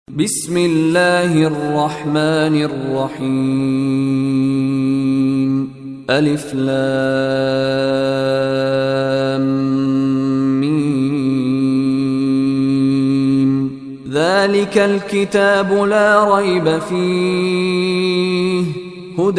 بسم الله الرحمن الرحيم ألف لام ميم ذلك الكتاب لا ريب فيه هدى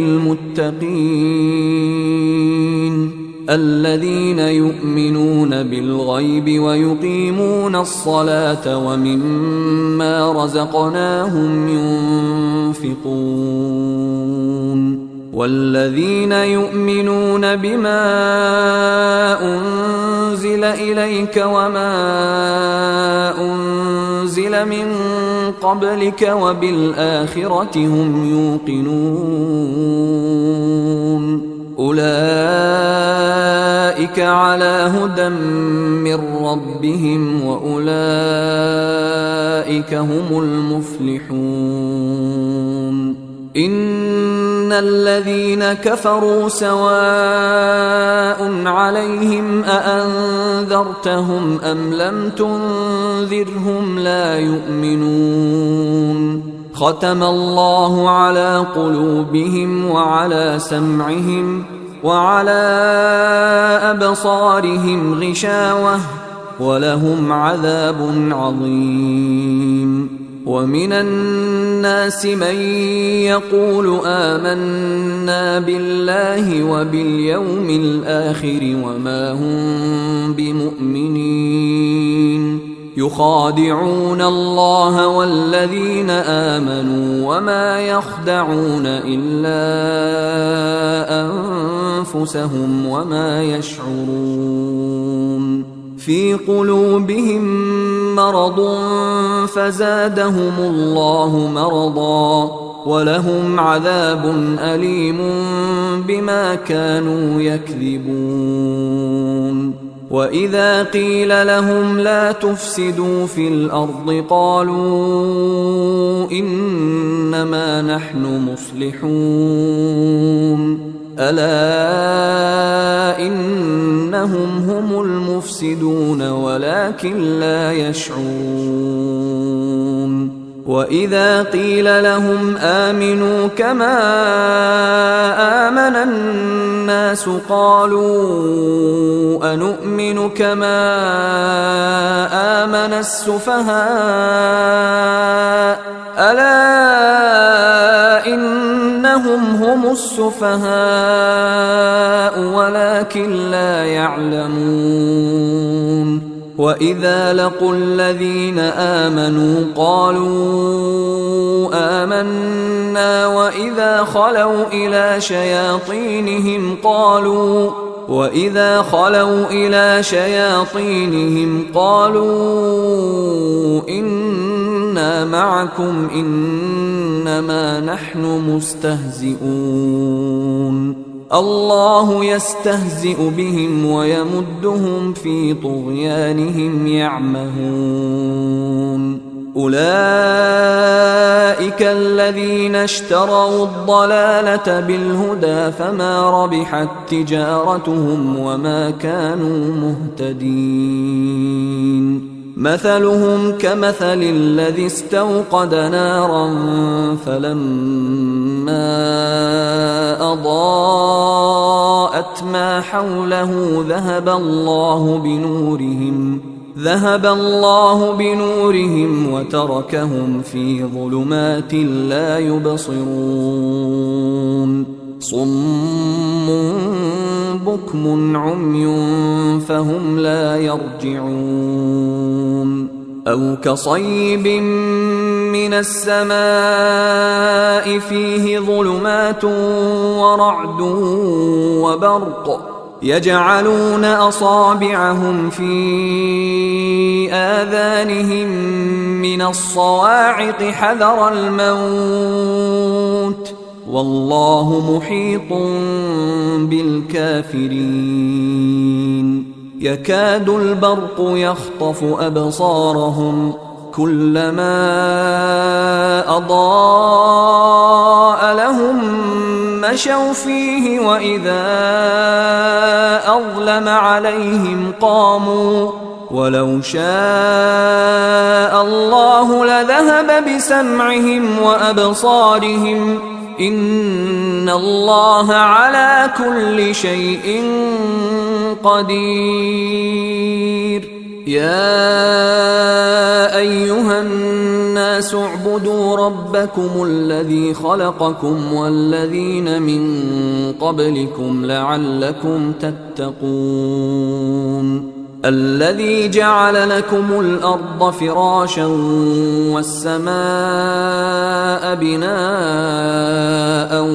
للمتقين الذين يؤمنون بالغيب ويقيمون الصلاة ومما رزقناهم ينفقون والذين يؤمنون بما أنزل إليك وما أنزل من قبلك وبالآخرة هم يوقنون أولئك على هدى من ربهم وأولئك هم المفلحون إن الذين كفروا سواء عليهم أأنذرتهم أم لم تنذرهم لا يؤمنون ختم الله على قلوبهم وعلى سمعهم وعلى أبصارهم غشاوة ولهم عذاب عظيم ومن الناس من يقول آمنا بالله وباليوم الآخر وما هم بمؤمنين يخادعون الله والذين آمنوا وما يخدعون إلا أنفسهم وما يشعرون في قلوبهم مرض فزادهم الله مرضا ولهم عذاب أليم بما كانوا يكذبون وإذا قيل لهم لا تفسدوا في الأرض قالوا إنما نحن مصلحون ألا إنهم هم المفسدون ولكن لا يشعرون وإذا قيل لهم آمنوا كما آمن الناس قالوا أنؤمن كما آمن السفهاء ألا إنهم هم السفهاء ولكن لا يعلمون وإذا لقوا الذين آمنوا قالوا آمنا وإذا خلوا إلى شياطينهم قالوا إنا معكم إنما نحن مستهزئون الله يستهزئ بهم ويمدهم في طغيانهم يعمهون أولئك الذين اشتروا الضلالة بالهدى فما ربحت تجارتهم وما كانوا مهتدين مثلهم كمثل الذي استوقد نارا فلما أضاءت ما حوله ذهب الله بنورهم وتركهم في ظلمات لا يبصرون صم بكم عمي فهم لا يرجعون أو كصيب من السماء فيه ظلمات ورعد وبرق يجعلون أصابعهم في آذانهم من الصواعق حذر الموت والله محيط بالكافرين يكاد البرق يخطف أبصارهم كلما أضاء لهم مشوا فيه وإذا أظلم عليهم قاموا ولو شاء الله لذهب بسمعهم وأبصارهم إن الله على كل شيء قدير. يا أيها الناس اعبدوا ربكم الذي خلقكم والذين من قبلكم لعلكم تتقون. الذي جعل لكم الأرض فراشا والسماء بناء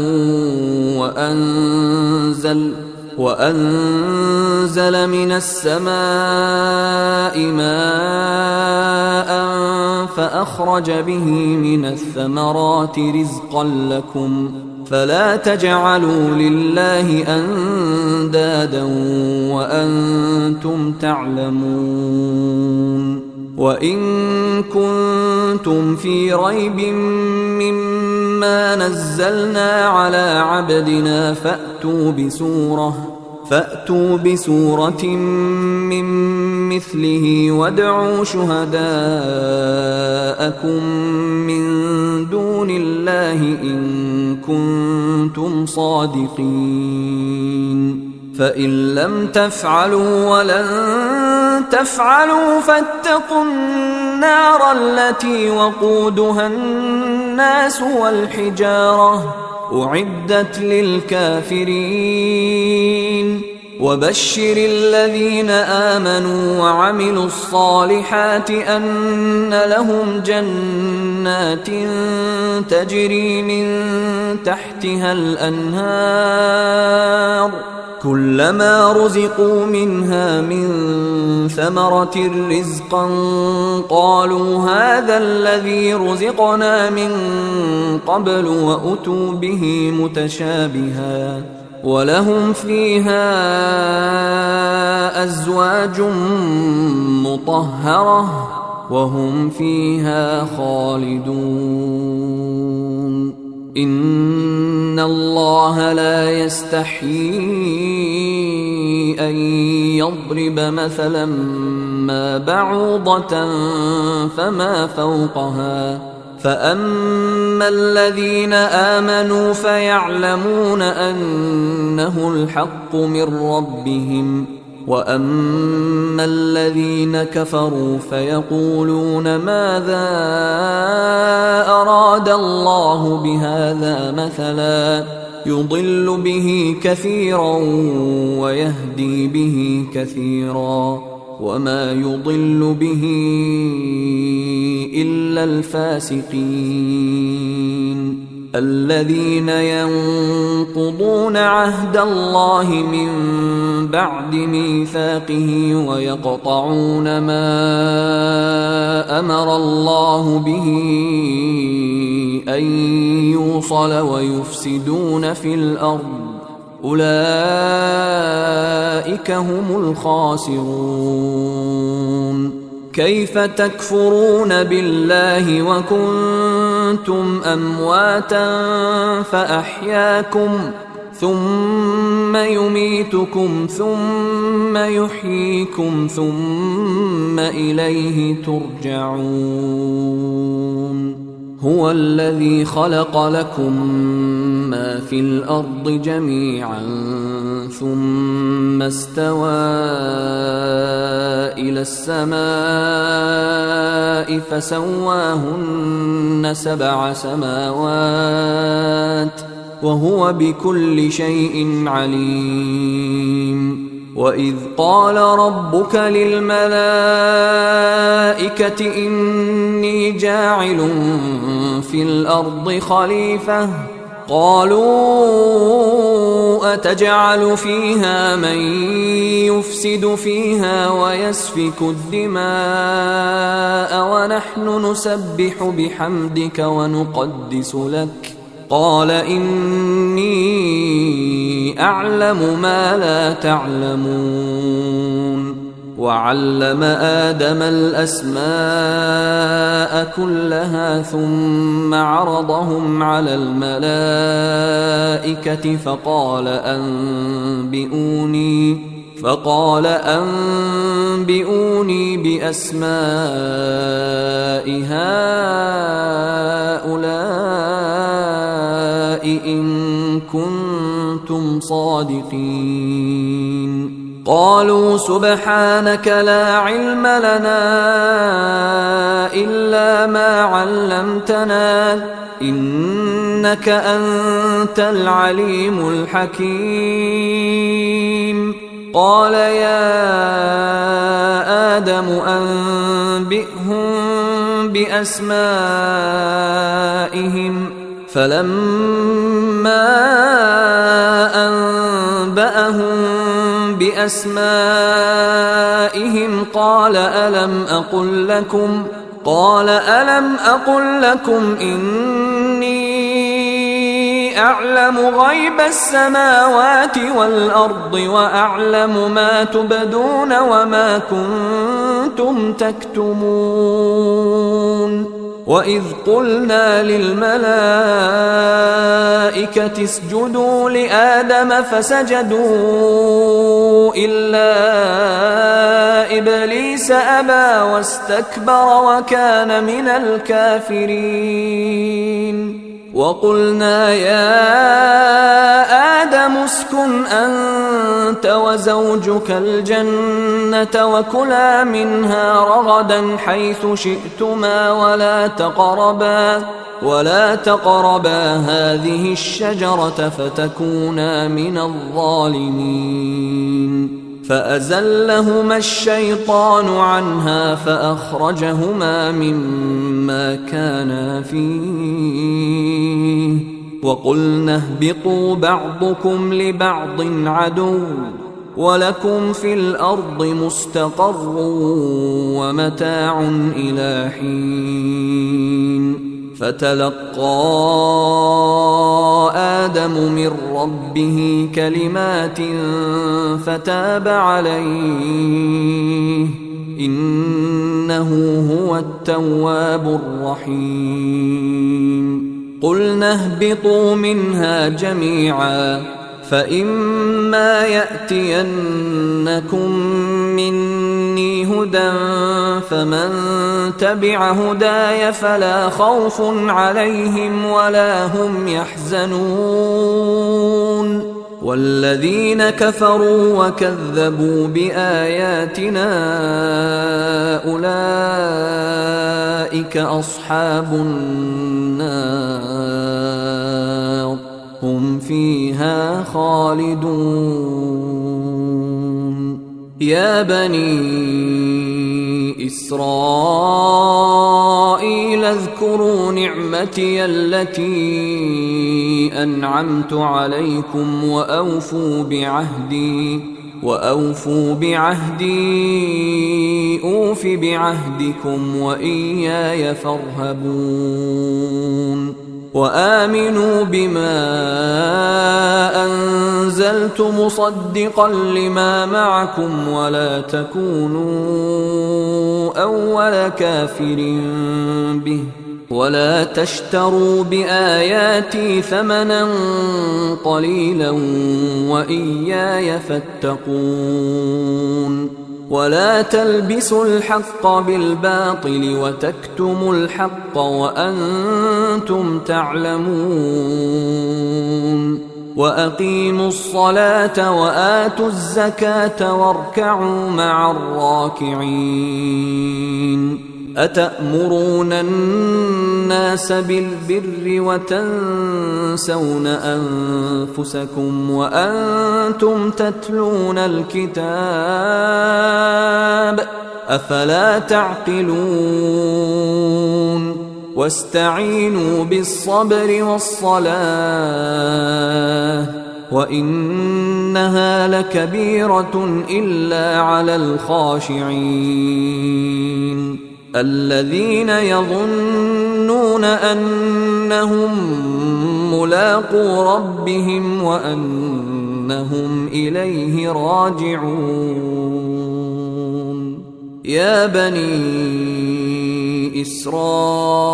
وأنزل من السماء ماء فأخرج به من الثمرات رزقا لكم فلا تجعلوا لله أندادا وأنتم تعلمون. وإن كنتم في ريب مما نزلنا على عبدنا فأتوا بسورة من مثله وادعوا شهداءكم من دون الله إن كنتم صادقين. فإن لم تفعلوا ولن تفعلوا فاتقوا النار التي وقودها الناس والحجارة أعدت للكافرين. وبشر الذين آمنوا وعملوا الصالحات أن لهم جنات تجري من تحتها الأنهار كلما رزقوا منها من ثمرة رزقا قالوا هذا الذي رزقنا من قبل وأتوا به متشابها ولهم فيها أزواج مطهرة وهم فيها خالدون. إن الله لا يستحيي أن يضرب مثلا ما بعوضة فما فوقها فأما الذين آمنوا فيعلمون أنه الحق من ربهم وأما الذين كفروا فيقولون ماذا أراد الله بهذا مثلا يضل به كثيرا ويهدي به كثيرا وما يضل به إلا الفاسقين الذين ينقضون عهد الله من بعد ميثاقه ويقطعون ما أمر الله به أن يوصل ويفسدون في الأرض أولئك هم الخاسرون. كيف تكفرون بالله وكنتم أمواتا فأحياكم ثم يميتكم ثم يحييكم ثم إليه ترجعون. هو الذي خلق لكم ما في الأرض جميعا ثم استوى إلى السماء فسواهن 7 سماوات وهو بكل شيء عليم. وإذ قال ربك للملائكة إني جاعل في الأرض خليفة قالوا أتجعل فيها من يفسد فيها ويسفك الدماء ونحن نسبح بحمدك ونقدس لك قال إني أعلم ما لا تعلمون. وعلم آدم الأسماء كلها ثم عرضهم على الملائكة فقال فقال أنبئوني بأسماء هؤلاء إن كنتم صادقين. قالوا سبحانك لا علم لنا إلا ما علمتنا إنك أنت العليم الحكيم. قال يا آدم أنبئهم بأسمائهم. فلما أنبأهم بأسمائهم قال ألم أقل لكم إني أعلم غيب السماوات والأرض وأعلم ما تبدون وما كنتم تكتمون. وإذ قلنا للملائكة اسجدوا لآدم فسجدوا إلا إبليس أبى واستكبر وكان من الكافرين. وقلنا يا آدم اسكن أنت وزوجك الجنة وكلا منها رغدا حيث شئتما ولا تقربا هذه الشجرة فتكونا من الظالمين. فأزلهما الشيطان عنها فأخرجهما مما كانا فيه وقلنا اهبطوا بعضكم لبعض عدو ولكم في الأرض مستقر ومتاع إلى حين. فتلقى آدم من ربه كلمات فتاب عليه إنه هو التواب الرحيم. قلنا اهبطوا منها جميعا فإما يأتينكم مني هدى فمن تبع هداي فلا خوف عليهم ولا هم يحزنون. والذين كفروا وكذبوا بآياتنا أولئك أصحاب النار هم فيها خالدون. يا بني إسرائيل اذكروا نعمتي التي أنعمت عليكم وأوفوا بعهدي أوف بعهدكم وإياي فارهبون. وآمنوا بما أنزلت مصدقا لما معكم ولا تكونوا أول كافر به ولا تشتروا بآياتي ثمنا قليلا وإياي فاتقون. ولا تلبسوا الحق بالباطل وتكتموا الحق وأنتم تعلمون. وأقيموا الصلاة وآتوا الزكاة واركعوا مع الراكعين. أتأمرون الناس بالبر وتنسون أنفسكم وأنتم تتلون الكتاب أفلا تعقلون. واستعينوا بالصبر والصلاة وإنها لكبيرة إلا على الخاشعين الذين يظنون أنهم ملاقو ربهم وأنهم إليه راجعون. يا بني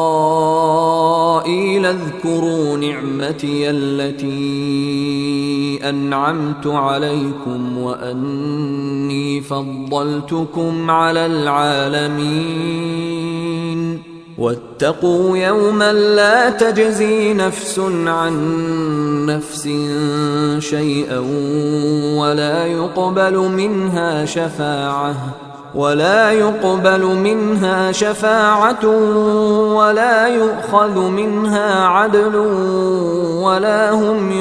إسرائيل اذكروا نعمتي التي أنعمت عليكم وأني فضلتكم على العالمين واتقوا يوما لا تجزي نفس عن نفس شيئا ولا يقبل منها شفاعة ولا يؤخذ منها عدل ولا هم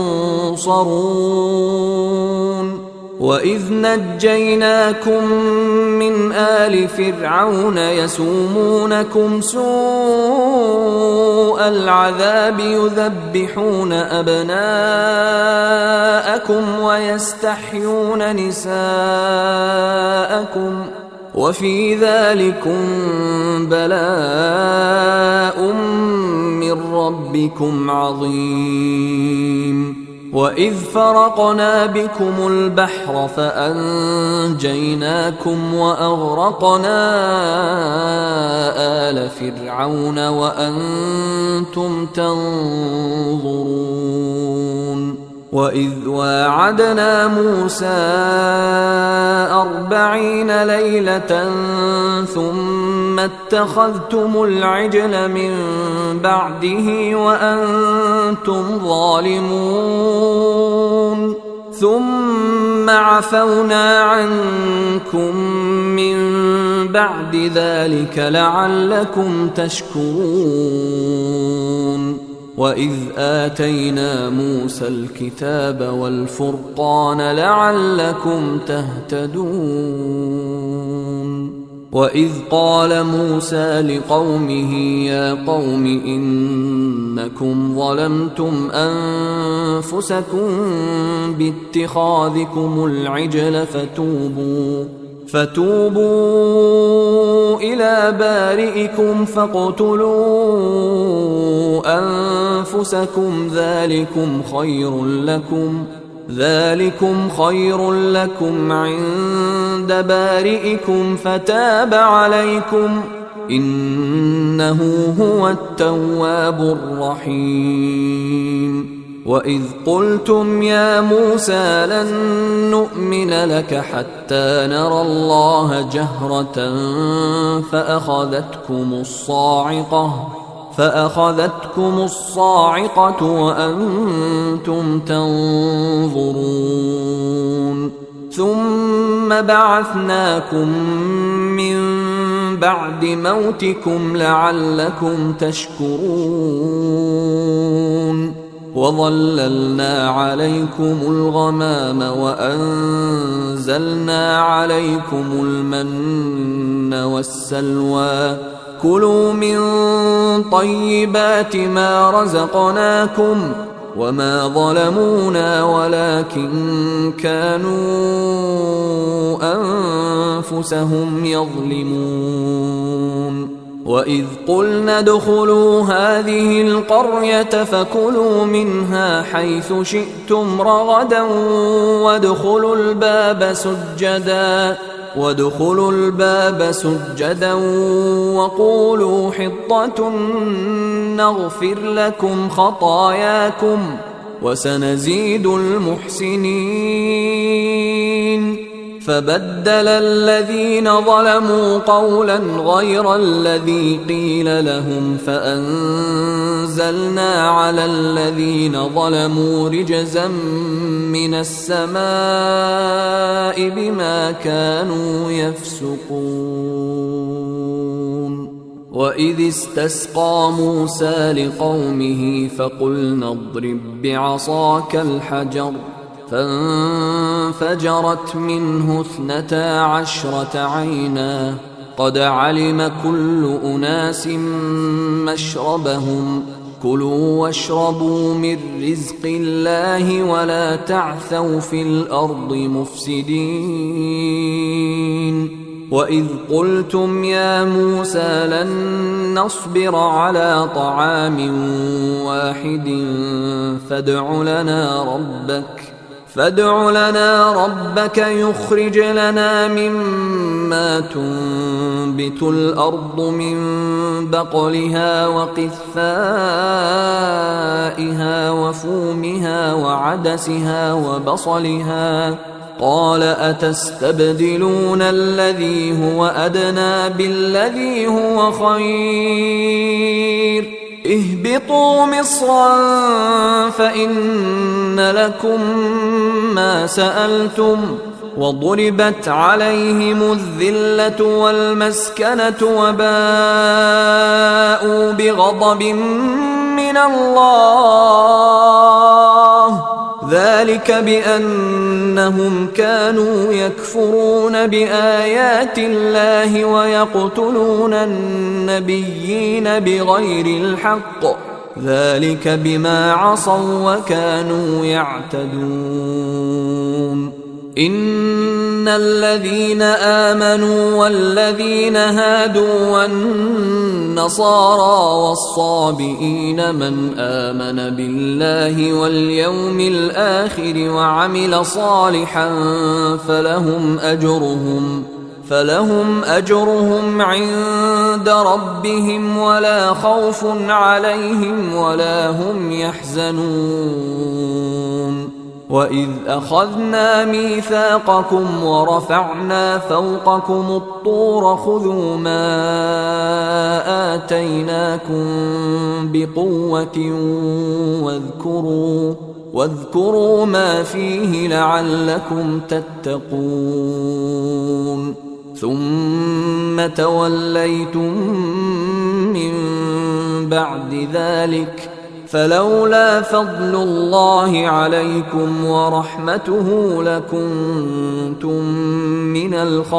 ينصرون وإذ نجيناكم من آل فرعون يسومونكم سوء العذاب يذبحون أبناءكم ويستحيون نساءكم وفي ذلكم بلاء من ربكم عظيم وإذ فرقنا بكم البحر فأنجيناكم وأغرقنا آل فرعون وأنتم تنظرون وإذ واعدنا موسى 40 ليلة ثم اتخذتم العجل من بعده وأنتم ظالمون ثم عفونا عنكم من بعد ذلك لعلكم تشكرون وإذ آتينا موسى الكتاب والفرقان لعلكم تهتدون وإذ قال موسى لقومه يا قوم إنكم ظلمتم أنفسكم باتخاذكم العجل فتوبوا إلى بارئكم فاقتلوا أنفسكم ذلكم خير لكم عند بارئكم فتاب عليكم إنه هو التواب الرحيم وإذ قلتم يا موسى لن نؤمن لك حتى نرى الله جهرة فأخذتكم الصاعقة وأنتم تنظرون ثم بعثناكم من بعد موتكم لعلكم تشكرون وظللنا عليكم الغمام وأنزلنا عليكم المن والسلوى كلوا من طيبات ما رزقناكم وما ظلمونا ولكن كانوا أنفسهم يظلمون وإذ قلنا ادخلوا هذه القرية فكلوا منها حيث شئتم رغدا وادخلوا الباب سجدا وقولوا حطة نغفر لكم خطاياكم وسنزيد المحسنين فبدل الذين ظلموا قولا غير الذي قيل لهم فأنزلنا على الذين ظلموا رجزا من السماء بما كانوا يفسقون وإذ استسقى موسى لقومه فقلنا اضرب بعصاك الحجر فانفجرت منه 12 عينا قد علم كل أناس مشربهم كلوا واشربوا من رزق الله ولا تعثوا في الأرض مفسدين وإذ قلتم يا موسى لن نصبر على طعام واحد فادع فادع لنا ربك يخرج لنا مما تنبت الأرض من بقلها وقثائها وفومها وعدسها وبصلها قال أتستبدلون الذي هو أدنى بالذي هو خير اهبطوا مصرا فإن لكم ما سألتم وضربت عليهم الذلة والمسكنة وباءوا بغضب من الله ذلك بأنهم كانوا يكفرون بآيات الله ويقتلون النبيين بغير الحق ذلك بما عصوا وكانوا يعتدون إن الذين آمنوا والذين هادوا والنصارى والصابئين من آمن بالله واليوم الآخر وعمل صالحا فلهم أجرهم عند ربهم ولا خوف عليهم ولا هم يحزنون وإذ أخذنا ميثاقكم ورفعنا فوقكم الطور خذوا ما آتيناكم بقوة واذكروا ما فيه لعلكم تتقون ثم توليتم من بعد ذلك فلولا فضل الله عليكم ورحمته لكنتم من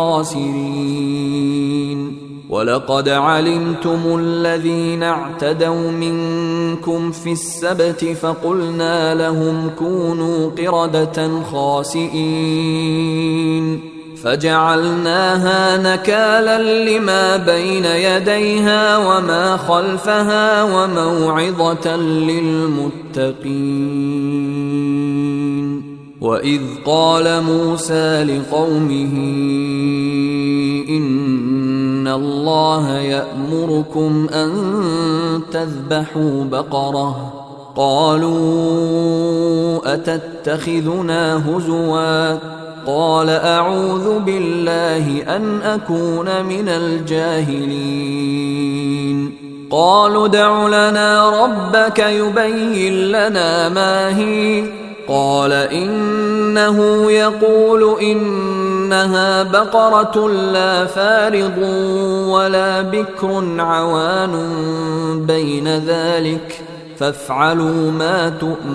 الخاسرين ولقد علمتم الذين اعتدوا منكم في السبت فقلنا لهم كونوا قردة خاسئين فجعلناها نكالا لما بين يديها وما خلفها وموعظة للمتقين وإذ قال موسى لقومه إن الله يأمركم أن تذبحوا بقرة قالوا أتتخذنا هزوا قال أعوذ بالله أن أكون من الجاهلين قالوا ادع لنا ربك يبين لنا ما هي قال إنه يقول إنها بقرة لا فارض ولا بكر عوان بين ذلك فافعلوا ما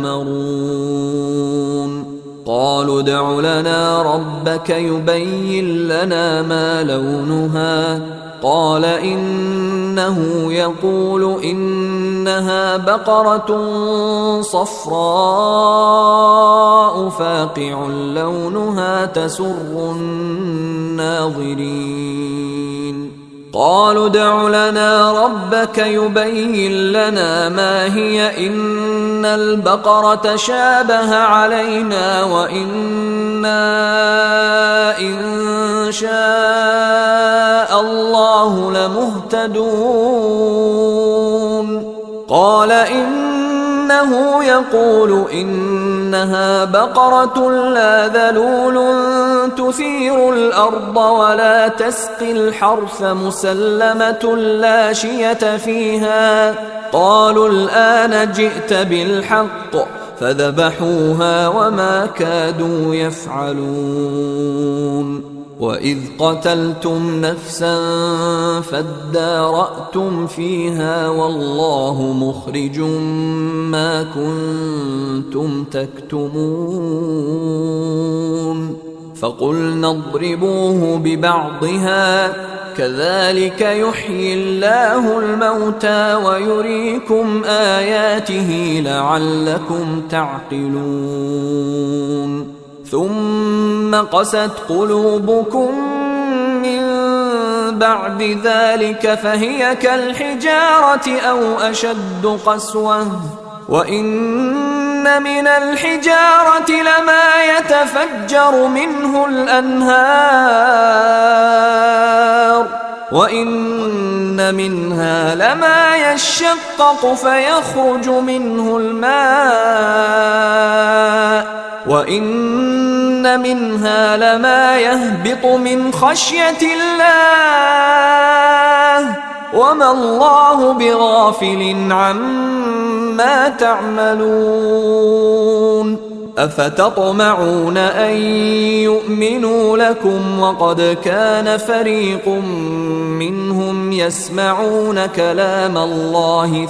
تؤمرون قالوا ادع لنا ربك يبين لنا ما لونها قال إنه يقول إنها بقرة صفراء فاقع لونها تسر الناظرين قالوا ادع لنا ربك يبين لنا ما هي إن البقرة شابه علينا وإنا إن شاء الله لمهتدون قال إنه يقول إنها بقرة لا ذلول تثير الأرض ولا تسقي الحرث مسلمة لا شية فيها قالوا الآن جئت بالحق فذبحوها وما كادوا يفعلون وإذ قتلتم نفسا فادارأتم فيها والله مخرج ما كنتم تكتمون فقلنا اضربوه ببعضها كذلك يحيي الله الموتى ويريكم آياته لعلكم تعقلون ثم قست قلوبكم من بعد ذلك فهي كالحجارة أو أشد قسوة وإن من الحجارة لما يتفجر منه الأنهار وإن منها لما يشقق فيخرج منه الماء وإن منها لما يهبط من خشية الله وما الله بغافل عما تعملون أفتطمعون أن يؤمنوا لكم وقد كان فريق منهم يسمعون كلام الله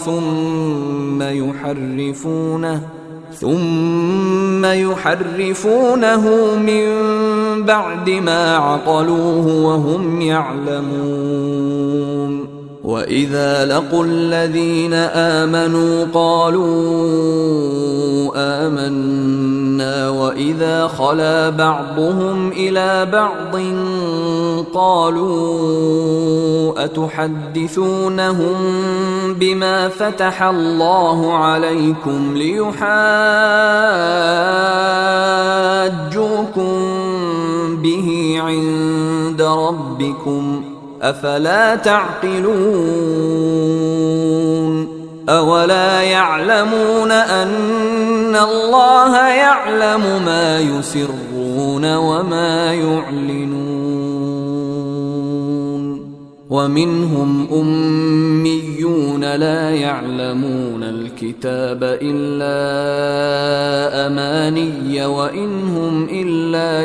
ثم يحرفونه من بعد ما عقلوه وهم يعلمون وإذا لقوا الذين آمنوا قالوا آمنا وإذا خلا بعضهم إلى بعض قالوا أتحدثونهم بما فتح الله عليكم ليحاجوكم به عند ربكم أفلا تعقلون أولا يعلمون أن الله يعلم ما يسرون وما يعلنون ومنهم أميون لا يعلمون الكتاب إلا أماني وإن هم إلا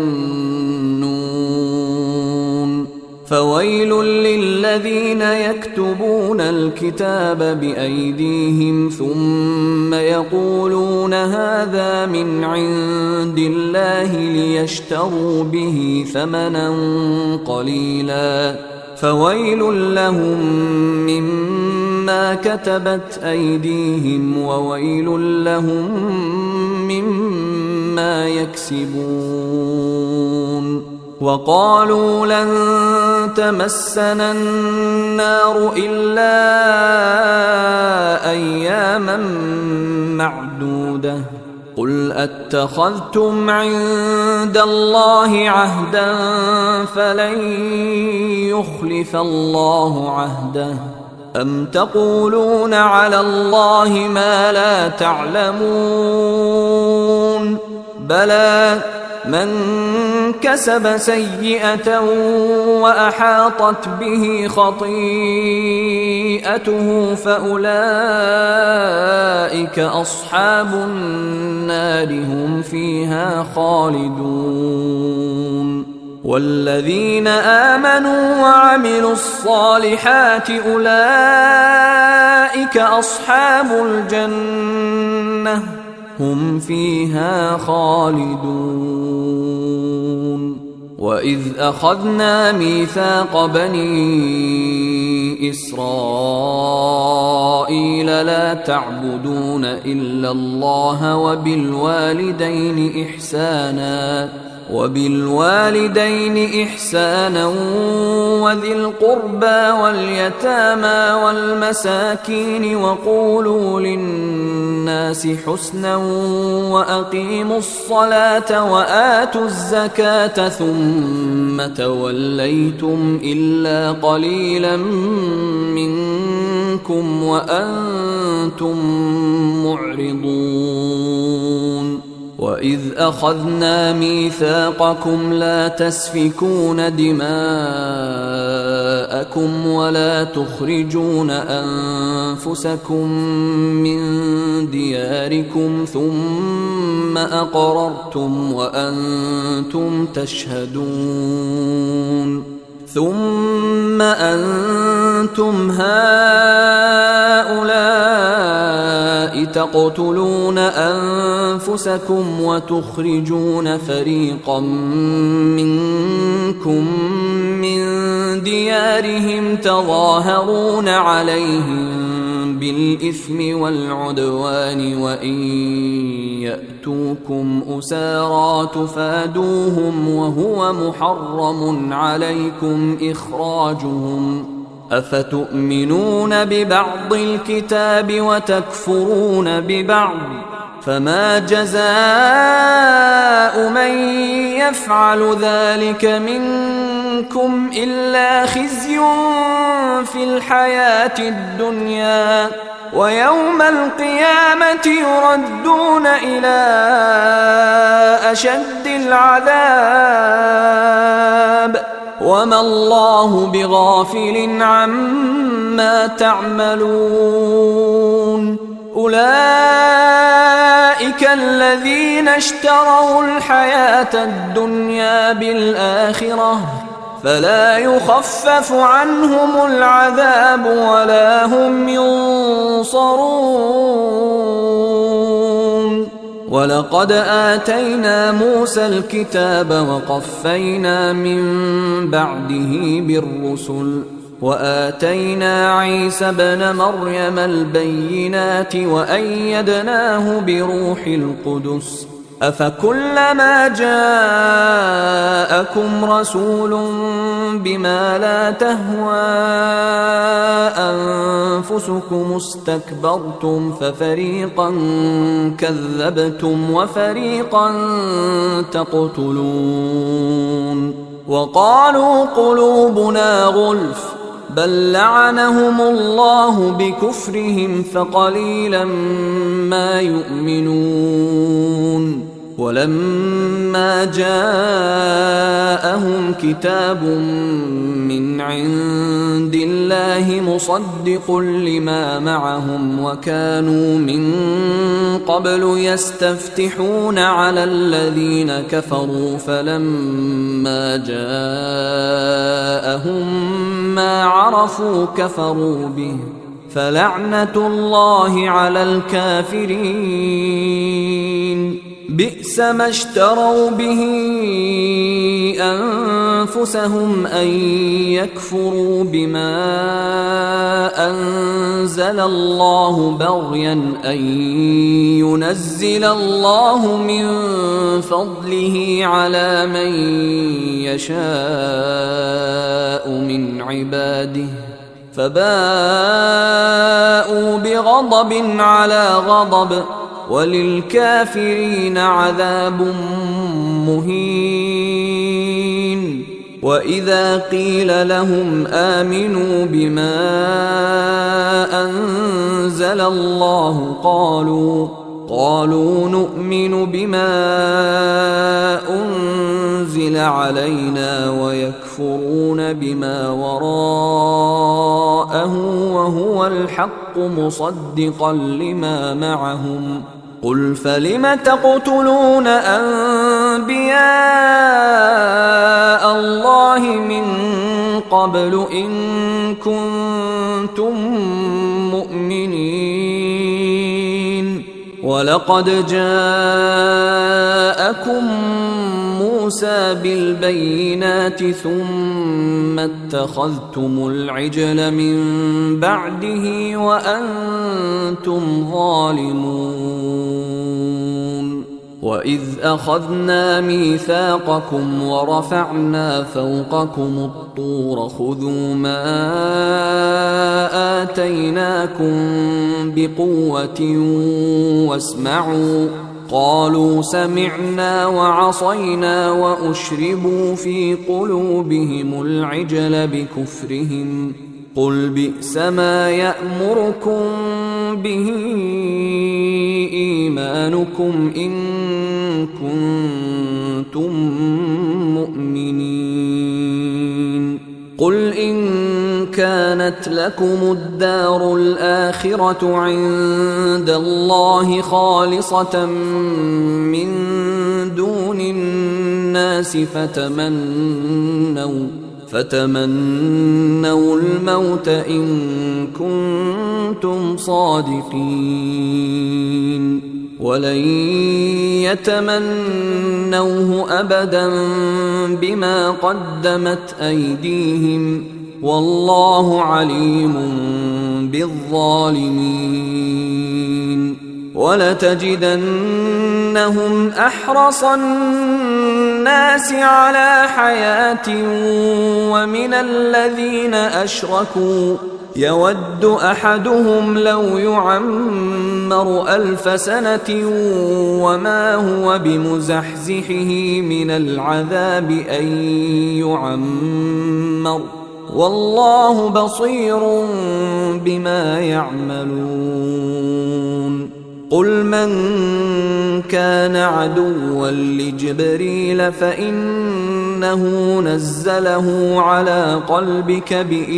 يظنون فويل للذين يكتبون الكتاب بأيديهم ثم يقولون هذا من عند الله ليشتروا به ثمنا قليلا فويل لهم مما كتبت أيديهم وويل لهم مما يكسبون وقالوا لن تمسنا النار إلا أياما معدودة قل أتخذتم عند الله عهدا فلن يخلف الله عهده أم تقولون على الله ما لا تعلمون بلى من كسب سيئة وأحاطت به خطيئته فأولئك أصحاب النار هم فيها خالدون والذين آمنوا وعملوا الصالحات أولئك أصحاب الجنة هم فيها خالدون وإذ أخذنا ميثاق بني إسرائيل لا تعبدون إلا الله وبالوالدين إحسانا وذي القربى واليتامى والمساكين وقولوا للناس حسنا وأقيموا الصلاة وآتوا الزكاة ثم توليتم إلا قليلا منكم وأنتم معرضون وإذ أخذنا ميثاقكم لا تسفكون دماءكم ولا تخرجون أنفسكم من دياركم ثم أقررتم وأنتم تشهدون ثم أنتم هؤلاء تقتلون أنفسكم وتخرجون فريقا منكم من ديارهم تظاهرون عليهم بالإثم والعدوان وإن يأتوكم أسارى تفادوهم وهو محرم عليكم إخراجهم أفتؤمنون ببعض الكتاب وتكفرون ببعض فما جزاء من يفعل ذلك منكم إلا خزي في الحياة الدنيا ويوم القيامة يردون إلى أشد العذاب وما الله بغافل عما تعملون أولئك الذين اشتروا الحياة الدنيا بالآخرة فلا يخفف عنهم العذاب ولا هم ينصرون ولقد آتينا موسى الكتاب وقفينا من بعده بالرسل وآتينا عيسى ابن مريم البينات وأيدناه بروح القدس أفكلما جاءكم رسول بما لا تهوى أنفسكم استكبرتم ففريقا كذبتم وفريقا تقتلون وقالوا قلوبنا غلف بل لعنهم الله بكفرهم فقليلا ما يؤمنون ولما جاءهم كتاب من عند الله مصدق لما معهم وكانوا من قبل يستفتحون على الذين كفروا فلما جاءهم ما عرفوا كفروا به فلعنة الله على الكافرين بئس ما اشتروا به أنفسهم أن يكفروا بما أنزل الله بغيا أن ينزل الله من فضله على من يشاء من عباده فباءوا بغضب على غضب وللكافرين عذاب مهين وإذا قيل لهم آمنوا بما أنزل الله قالوا نؤمن بما أنزل علينا ويكفرون بما وراءه وهو الحق مصدقا لما معهم قل فلم تقتلون أنبياء الله من قبل إن كنتم مؤمنين ولقد جاءكم موسى بالبينات ثم اتخذتم العجل من بعده وأنتم ظالمون وإذ أخذنا ميثاقكم ورفعنا فوقكم الطور خذوا ما آتيناكم بقوة واسمعوا قالوا سمعنا وعصينا وأشربوا في قلوبهم العجل بكفرهم قل بئس ما يأمركم به إيمانكم إن كنتم مؤمنين قل إن كانت لكم الدار الآخرة عند الله خالصة من دون الناس فتمنوا الموت إن كنتم صادقين ولن يتمنوه أبدا بما قدمت أيديهم والله عليم بالظالمين ولتجدنهم أحرص الناس على حياة ومن الذين أشركوا يود أحدهم لو يعمر 1000 سنة وما هو بمزحزحه من العذاب أن يعمر والله بصير بما يعملون قل من كان عدوا لجبريل فإنه نزله على قلبك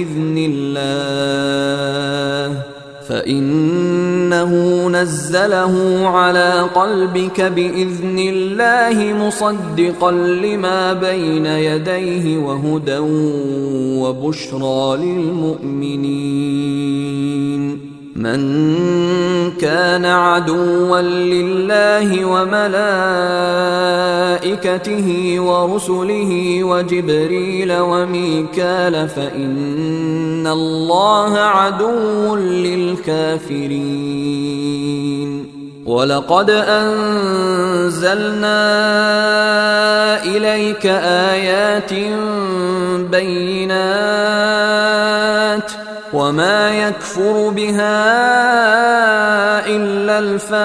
بإذن الله مصدقا لما بين يديه وهدى وبشرى للمؤمنين من كان عدوا لله وملائكته ورسله وجبريل وميكال فإن الله عدو للكافرين ولقد أنزلنا إليك آيات بينات وما يكفر بها إلا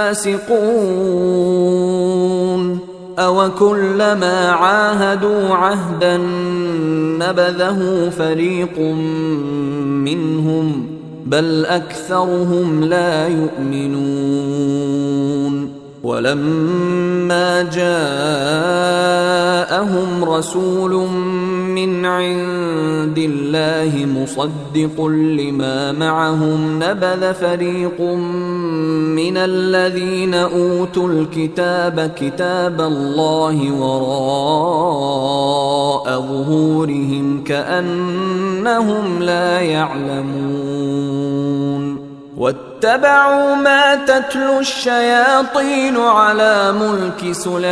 الفاسقون أوكلما عاهدوا عهدا نبذه فريق منهم بل أكثرهم لا يؤمنون ولما جاءهم رسول من عند الله مصدق لما معهم نبذ فريق من الذين أوتوا الكتاب كتاب الله وراء ظهورهم كأنهم لا يعلمون واتبعوا ما تتلو الشياطين على ملك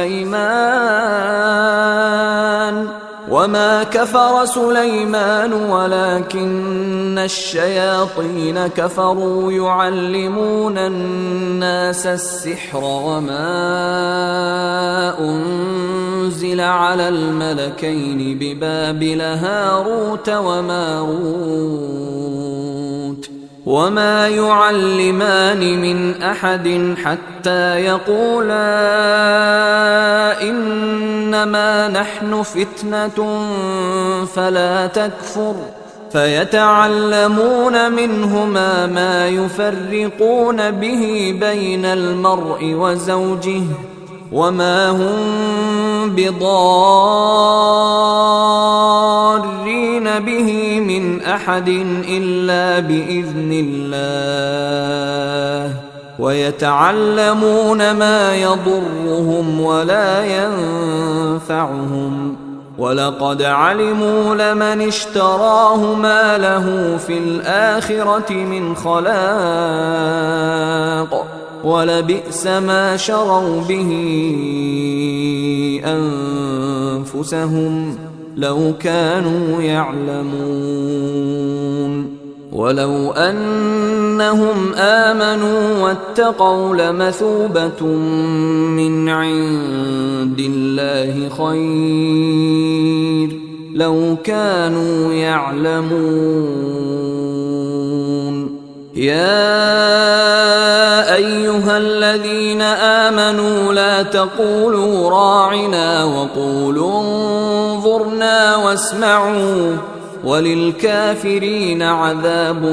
سليمان وما كفر سليمان ولكن الشياطين كفروا يعلمون الناس السحر وما أنزل على الملكين ببابل هاروت وماروت وما يعلمان من أحد حتى يقولا إنما نحن فتنة فلا تكفر فيتعلمون منهما ما يفرقون به بين المرء وزوجه وما هم بضارين به من أحد إلا بإذن الله ويتعلمون ما يضرهم ولا ينفعهم ولقد علموا لمن اشتراه ما له في الآخرة من خلاق ولبئس ما شروا به أنفسهم لو كانوا يعلمون ولو أنهم آمنوا واتقوا لمثوبة من عند الله خير لو كانوا يعلمون يا أيها الذين آمنوا لا تقولوا راعنا وقولوا انظرنا واسمعوا وللكافرين عذاب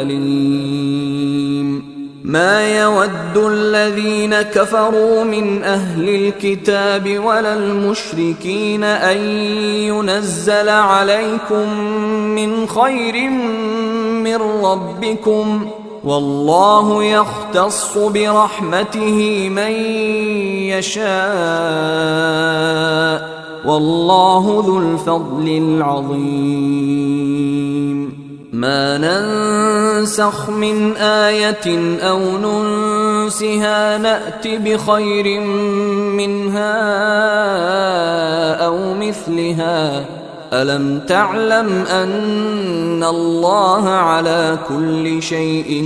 أليم ما يود الذين كفروا من أهل الكتاب ولا المشركين أن ينزل عليكم من خير من ربكم والله يختص برحمته من يشاء والله ذو الفضل العظيم ما ننسخ من آية أو ننسها نأت بخير منها أو مثلها ألم تعلم أن الله على كل شيء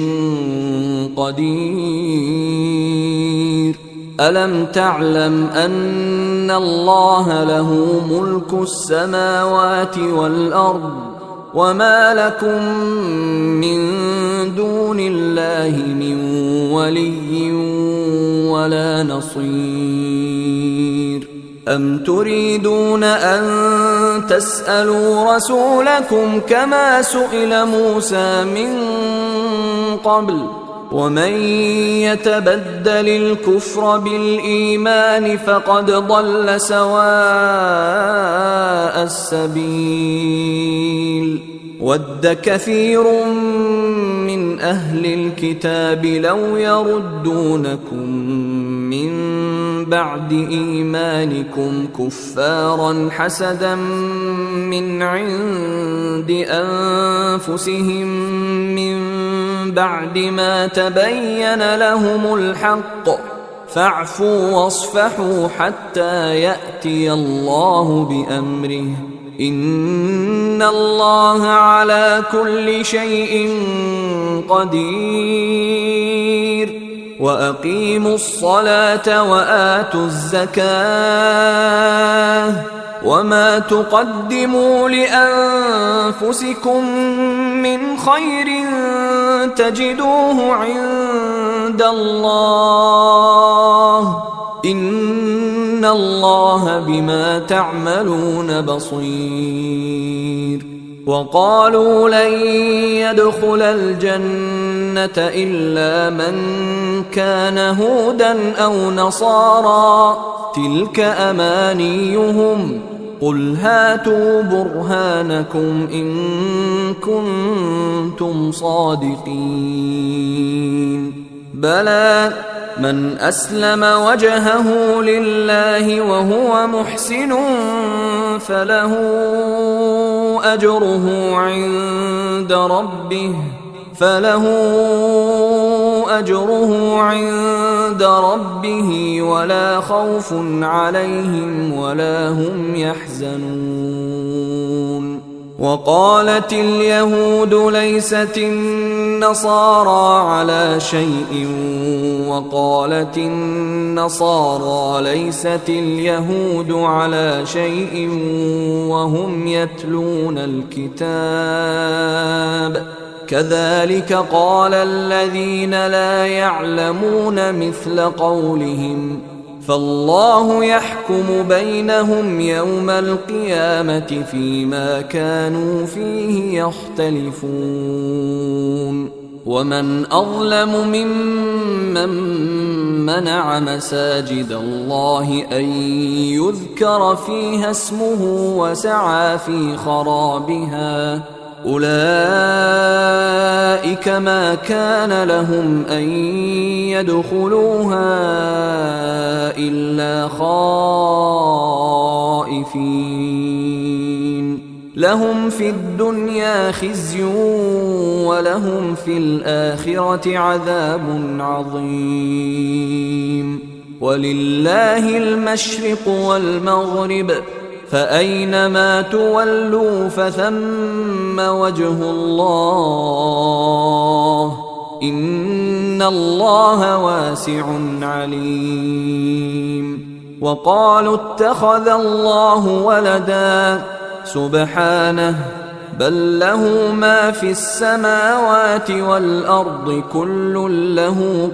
قدير ألم تعلم أن الله له ملك السماوات والأرض وما لكم من دون الله من ولي ولا نصير أم تريدون أن تسألوا رسولكم كما سئل موسى من قبل ومن يتبدل الكفر بالإيمان فقد ضل سواء السبيل ود كثير من أهل الكتاب لو يردونكم من بعد إيمانكم كفارا حسدا من عند أنفسهم من بعد ما تبين لهم الحق فاعفوا واصفحوا حتى يأتي الله بأمره إن الله على كل شيء قدير وأقيموا الصلاة وآتوا الزكاة وما تقدموا لأنفسكم من خير تجدوه عند الله إن الله بما تعملون بصير وقالوا لن يدخل الجنة إلا من كان هودا أو نصارى تلك أمانيهم قل هاتوا برهانكم إن كنتم صادقين بلى من أسلم وجهه لله وهو محسن فله أجره عند ربه ولا خوف عليهم ولا هم يحزنون وقالت اليهود ليست النصارى على شيء وقالت النصارى ليست اليهود على شيء وهم يتلون الكتاب كذلك قال الذين لا يعلمون مثل قولهم فالله يحكم بينهم يوم القيامة فيما كانوا فيه يختلفون ومن أظلم ممن منع مساجد الله أن يذكر فيها اسمه وسعى في خرابها أولئك ما كان لهم أن يدخلوها إلا خائفين لهم في الدنيا خزي ولهم في الآخرة عذاب عظيم ولله المشرق والمغرب فأينما تولوا فثم وجه الله إن الله واسع عليم وقالوا اتخذ الله ولدا سبحانه بل له ما في السماوات والأرض كل له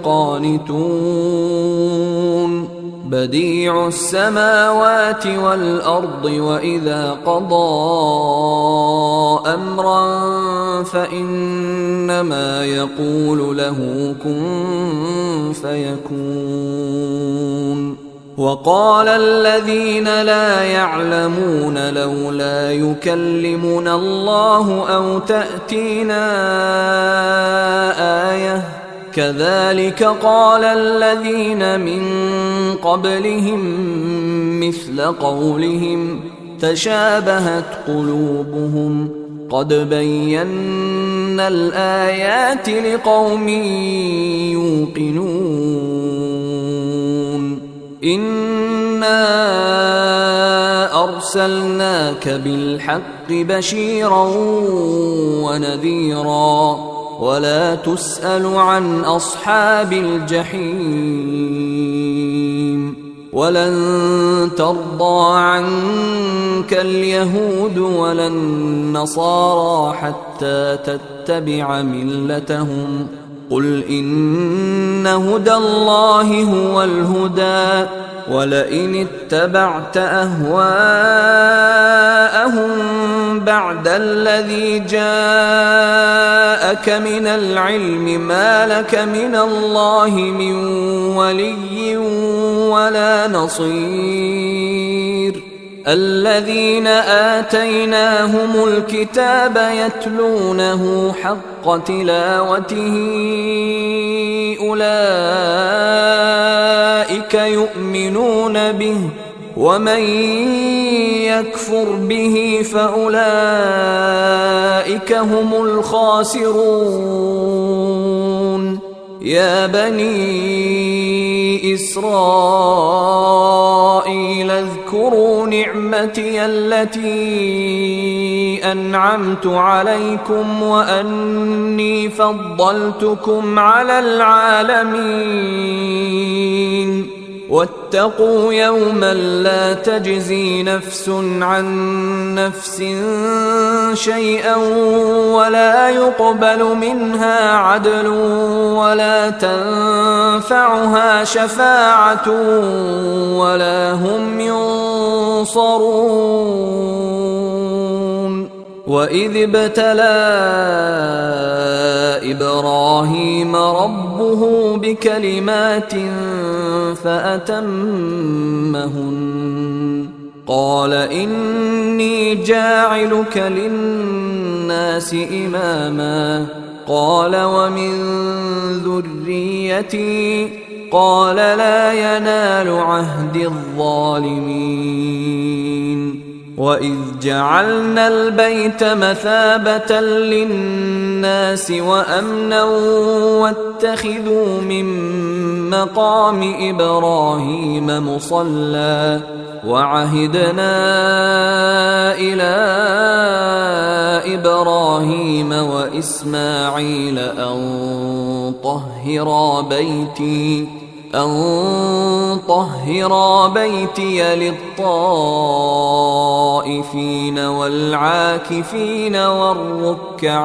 قانتون بديع السماوات والأرض وإذا قضى أمرا فإنما يقول له كن فيكون وقال الذين لا يعلمون لولا يكلمنا الله أو تأتينا آية كذلك قال الذين من قبلهم مثل قولهم تشابهت قلوبهم قد بينا الآيات لقوم يوقنون إنا أرسلناك بالحق بشيرا ونذيرا ولا تسأل عن أصحاب الجحيم ولن ترضى عنك اليهود ولا النصارى حتى تتبع ملتهم قل إن هدى الله هو الهدى ولئن اتبعت أهواءهم بعد الذي جاءك من العلم ما لك من الله من ولي ولا نصير الذين آتيناهم الكتاب يتلونه حق تلاوته أولئك يؤمنون به ومن يكفر به فأولئك هم الخاسرون يا بني إسرائيل اذكروا نعمتي التي أنعمت عليكم وأني فضلتكم على العالمين واتقوا يوما لا تجزي نفس عن نفس شيئا ولا يقبل منها عدل ولا تنفعها شفاعة ولا هم ينصرون وإذ ابتلى إبراهيم ربه بكلمات فأتمهن قال إني جاعلك للناس إماما قال ومن ذريتي قال لا ينال عهد الظالمين وإذ جعلنا البيت مثابة للناس وأمنا واتخذوا من مقام إبراهيم مصلى وعهدنا إلى إبراهيم وإسماعيل أن طهرا بيتي للطائفين والعاكفين والركع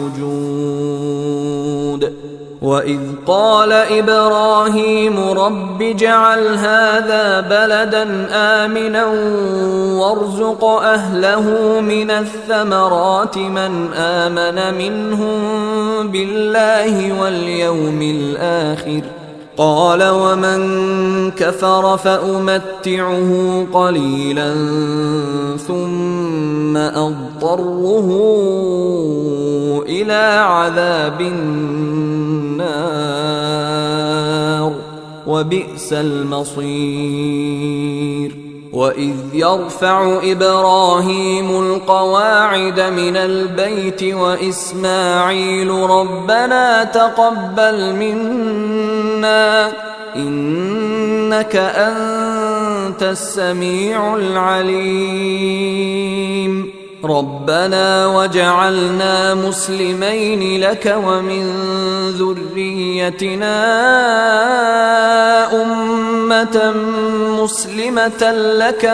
السجود وإذ قال إبراهيم رب اجعل هذا بلدا آمنا وارزق أهله من الثمرات من آمن منهم بالله واليوم الآخر قال ومن كفر فأمتعه قليلا ثم أضطره إلى عذاب النار وبئس المصير وإذ يرفع إبراهيم القواعد من البيت وإسماعيل ربنا تقبل منا إنك أنت السميع العليم ربنا وجعلنا مسلمين لك ومن ذريتنا أمة مسلمة لك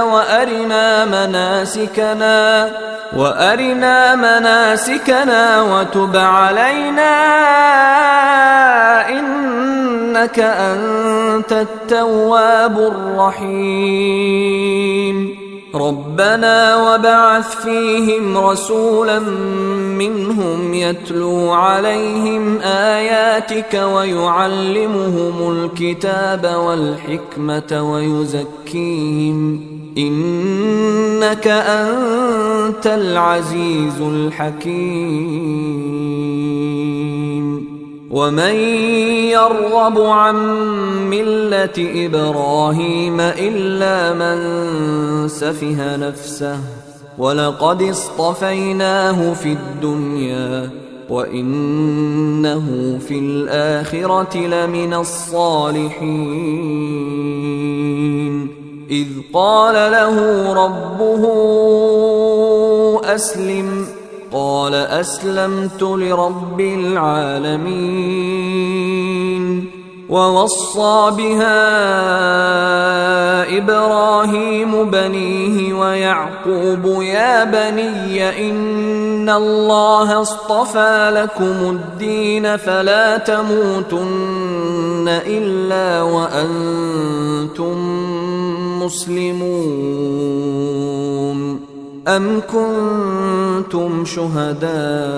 وأرنا مناسكنا وتب علينا إنك أنت التواب الرحيم ربنا وبعث فيهم رسولا منهم يتلو عليهم آياتك ويعلمهم الكتاب والحكمة ويزكيهم إنك أنت العزيز الحكيم ومن يرغب عن ملة إبراهيم إلا من سفه نفسه ولقد اصطفيناه في الدنيا وإنه في الآخرة لمن الصالحين إذ قال له ربه أسلم قال أسلمت لرب العالمين ووصى بها إبراهيم بنيه ويعقوب يا بني إن الله اصطفى لكم الدين فلا تموتن إلا وأنتم مسلمون أم كنتم شهداء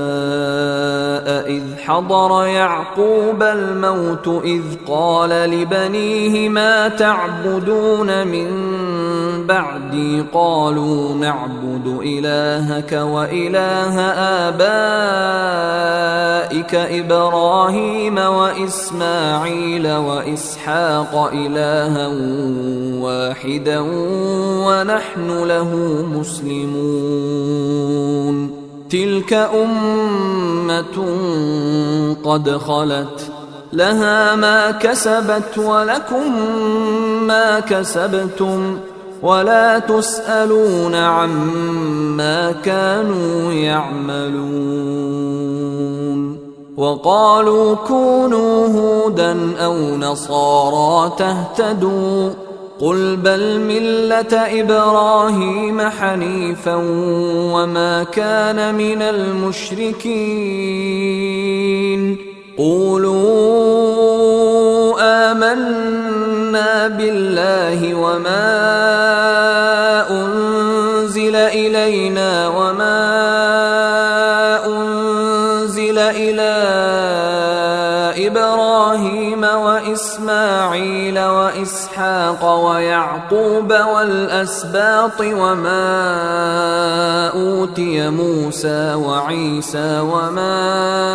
إذ حضر يعقوب الموت إذ قال لبنيه ما تعبدون من بعدي قالوا نعبد إلهك وإله آبائك إبراهيم وإسماعيل وإسحاق إلها واحدا ونحن له مسلمون تلك أمة قد خلت لها ما كسبت ولكم ما كسبتم ولا تسألون عما كانوا يعملون وقالوا كونوا هودا أو نصارى تهتدوا قل بل ملة إبراهيم حنيفا وما كان من المشركين قولوا آمنا بالله وما أنزل إلينا وما أنزل إلى إبراهيم وإسماعيل وإسحاق ويعقوب والأسباط وما أوتي موسى وعيسى وما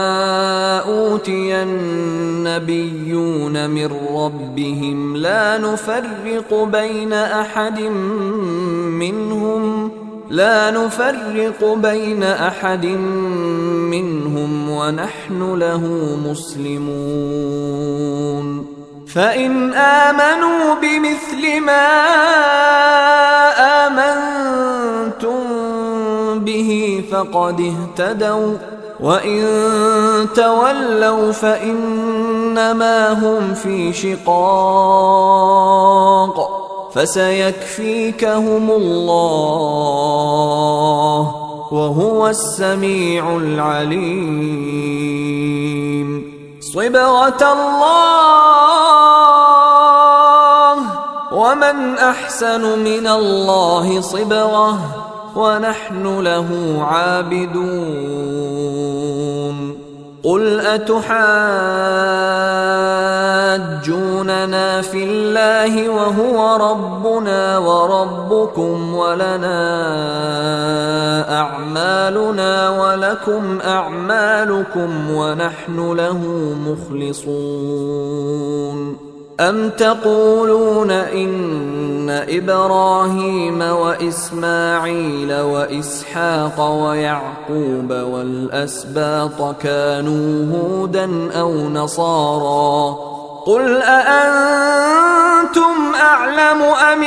أوتي النبيون من ربهم لا نفرق بين أحد منهم ونحن له مسلمون فإن آمنوا بمثل ما آمنتم به فقد اهتدوا وإن تولوا فإنما هم في شقاق فسيكفيكهم الله وهو السميع العليم صبغة الله ومن أحسن من الله صبغة ونحن له عابدون قل أتحاجوننا في الله وهو ربنا وربكم ولنا أعمالنا ولكم أعمالكم ونحن له مخلصون أم تقولون إن إبراهيم وإسماعيل وإسحاق ويعقوب والأسباط كانوا هودا أو نصارى قل أأنتم أعلم أم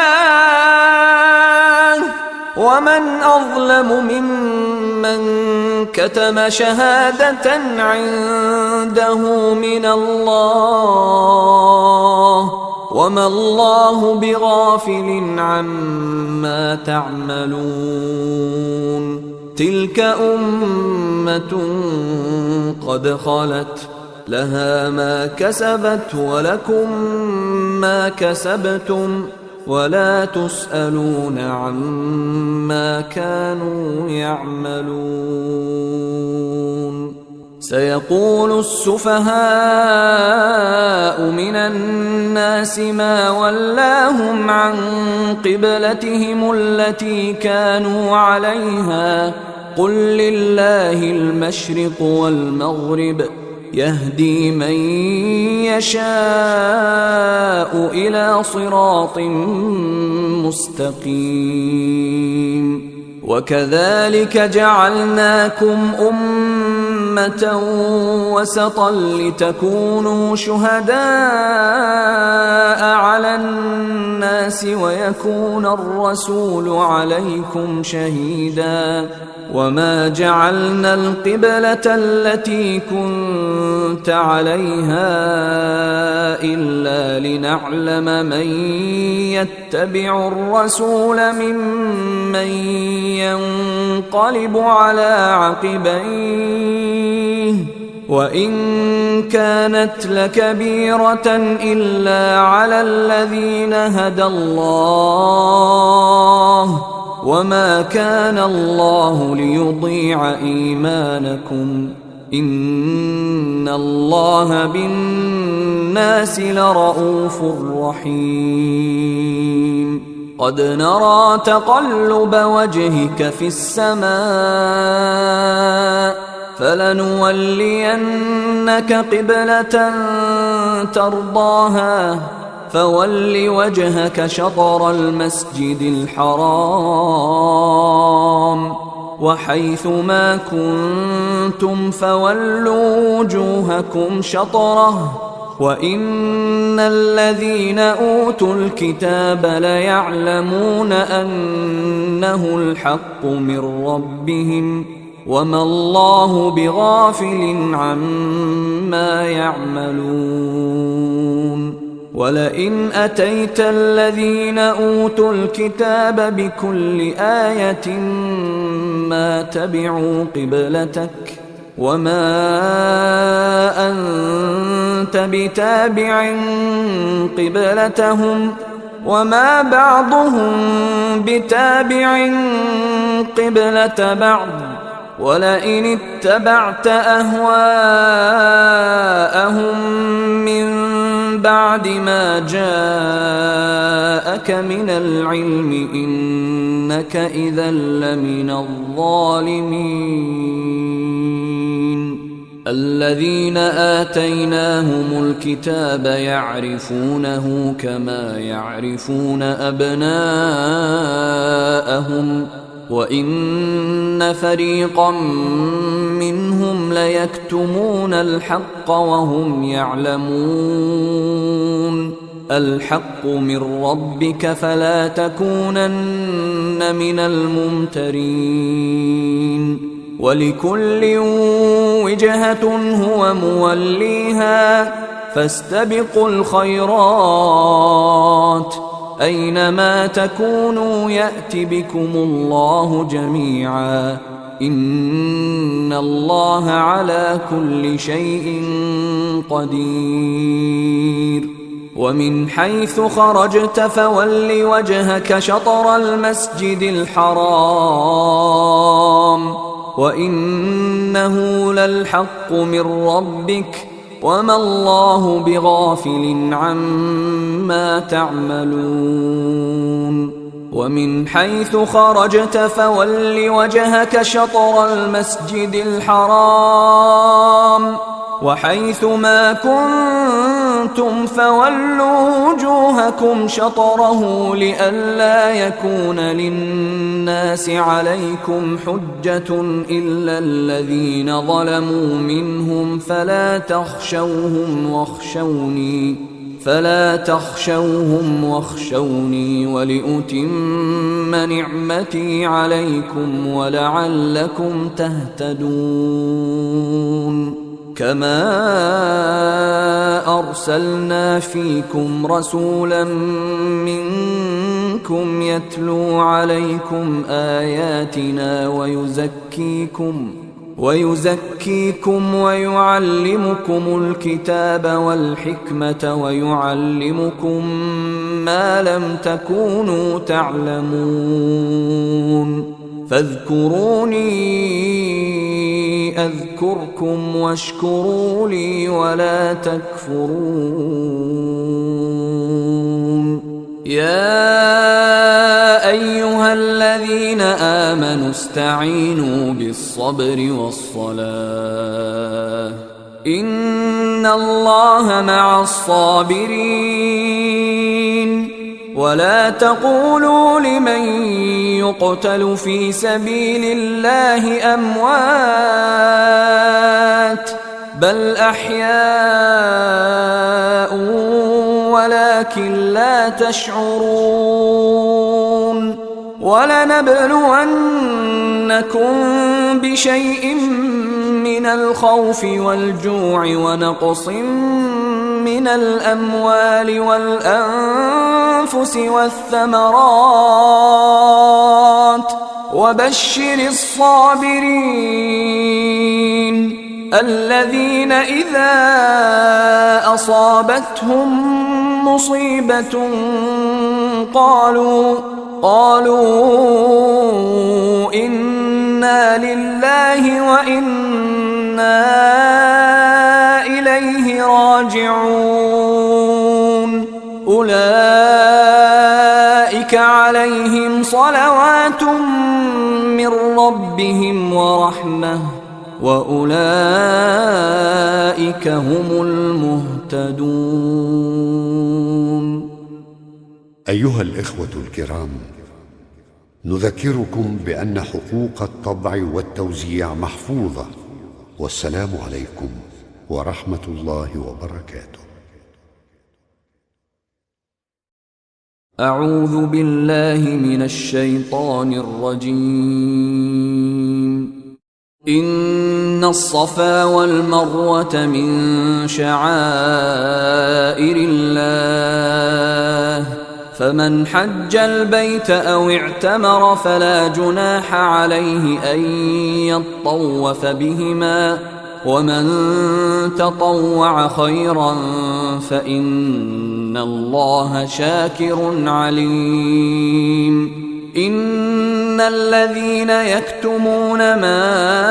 الله ومن أظلم ممن كتم شهادة عنده من الله وما الله بغافل عما تعملون تلك أمة قد خلت لها ما كسبت ولكم ما كسبتم ولا تسألون عما كانوا يعملون سيقول السفهاء من الناس ما ولاهم عن قبلتهم التي كانوا عليها قل لله المشرق والمغرب يهدي من يشاء إلى صراط مستقيم وكذلك جعلناكم أمة وسطا لتكونوا شهداء على الناس ويكون الرسول عليكم شهيدا وما جعلنا القبلة التي كنت عليها إلا لنعلم من يتبع الرسول ممن ينقلب على عقبيه وإن كانت لكبيرة إلا على الذين هدى الله وما كان الله ليضيع إيمانكم إن الله بالناس لرءوف رحيم قد نرى تقلب وجهك في السماء فلنولينك قبلة ترضاها فول وجهك شطر المسجد الحرام وحيث ما كنتم فولوا وجوهكم شطره وإن الذين أوتوا الكتاب ليعلمون أنه الحق من ربهم وما الله بغافل عما يعملون ولئن أتيت الذين أوتوا الكتاب بكل آية ما تبعوا قبلتك وما أنت بتابع قبلتهم وما بعضهم بتابع قبلة بعض ولئن اتبعت أهواءهم من بعد ما جاءك من العلم إنك إذا لمن الظالمين الذين آتيناهم الكتاب يعرفونه كما يعرفون أبناءهم وإن فريقا منهم ليكتمون الحق وهم يعلمون الحق من ربك فلا تكونن من الممترين ولكل وجهة هو موليها فاستبقوا الخيرات أينما تكونوا يأت بكم الله جميعا إن الله على كل شيء قدير ومن حيث خرجت فول وجهك شطر المسجد الحرام وإنه للحق من ربك وما الله بغافل عما تعملون ومن حيث خرجت فول وجهك شطر المسجد الحرام وحيث ما كنتم فولوا وجوهكم شطره لئلا يكون للناس عليكم حجة إلا الذين ظلموا منهم فلا تخشوهم واخشوني ولأتم نعمتي عليكم ولعلكم تهتدون كما أرسلنا فيكم رسولا منكم يتلو عليكم آياتنا ويزكيكم ويعلمكم الكتاب والحكمة ويعلمكم ما لم تكونوا تعلمون فاذكروني أذكركم واشكروا لي ولا تكفرون يا أيها الذين آمنوا استعينوا بالصبر والصلاة إن الله مع الصابرين ولا تقولوا لمن يقتل في سبيل الله أموات بل أحياء ولكن لا تشعرون ولنبلونكم بشيء من الخوف والجوع ونقص من من الأموال والأنفس والثمرات وبشر الصابرين الذين إذا أصابتهم مصيبة قالوا إنا لله وإنا إليه راجعون أولئك عليهم صلوات من ربهم ورحمة وأولئك هم المهتدون. أيها الإخوة الكرام، نذكركم بأن حقوق الطبع والتوزيع محفوظة، والسلام عليكم ورحمة الله وبركاته. أعوذ بالله من الشيطان الرجيم. إن الصفا والمروة من شعائر الله فمن حج البيت أو اعتمر فلا جناح عليه أن يطوف بهما ومن تطوع خيرا فإن الله شاكر عليم. إن الذين يكتمون ما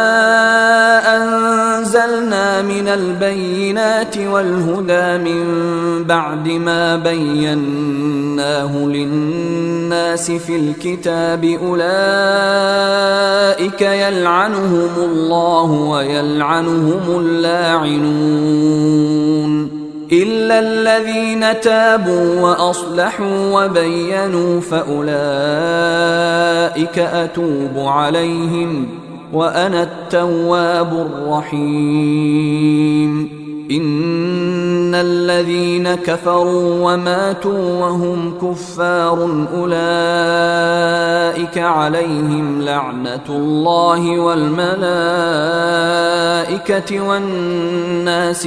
أنزلنا من البينات والهدى من بعد ما بيناه للناس في الكتاب أولئك يلعنهم الله ويلعنهم اللاعنون إلا الذين تابوا وأصلحوا وبينوا فأولئك أتوب عليهم وأنا التواب الرحيم. إن الذين كفروا وماتوا وهم كفار أولئك عليهم لعنة الله والملائكة والناس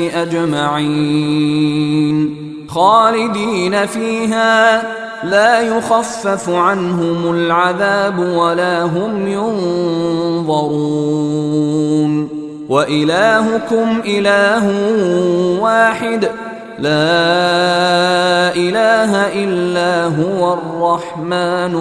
أجمعين خالدين فيها لا يخفف عنهم العذاب ولا هم ينظرون. وإلهكم إله واحد لا إله إلا هو الرحمن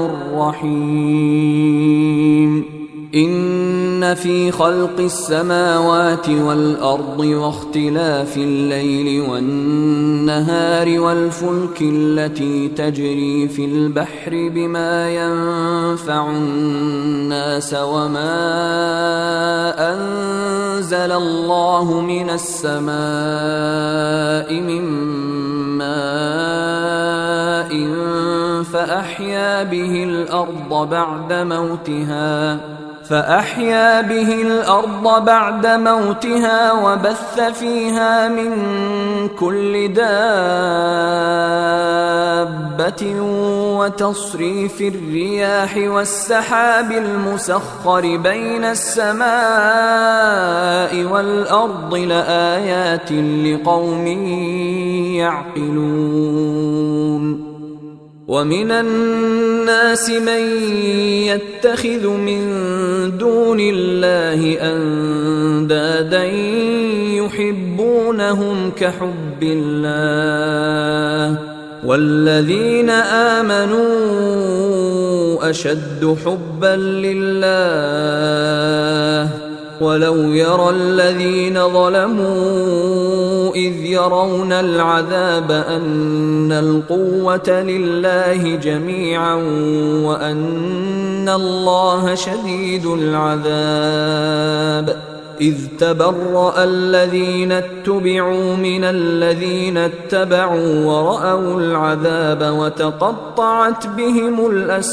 الرحيم. إن في خلق السماوات والأرض واختلاف الليل والنهار والفلك التي تجري في البحر بما ينفع الناس وما أنزل الله من السماء من ماء فأحيا به الأرض بعد موتها وبث فيها من كل دابة وتصريف الرياح والسحاب المسخر بين السماء والأرض لآيات لقوم يعقلون. ومن الناس من يتخذ من دون الله أندادا يحبونهم كحب الله والذين آمنوا أشد حبا لله ولو يرى الذين ظلموا إذ يرون العذاب أن القوة لله جميعا وأن الله شديد العذاب إذ تبرأ الذين اتبعوا من الذين اتبعوا ورأوا العذاب وتقطعت بهم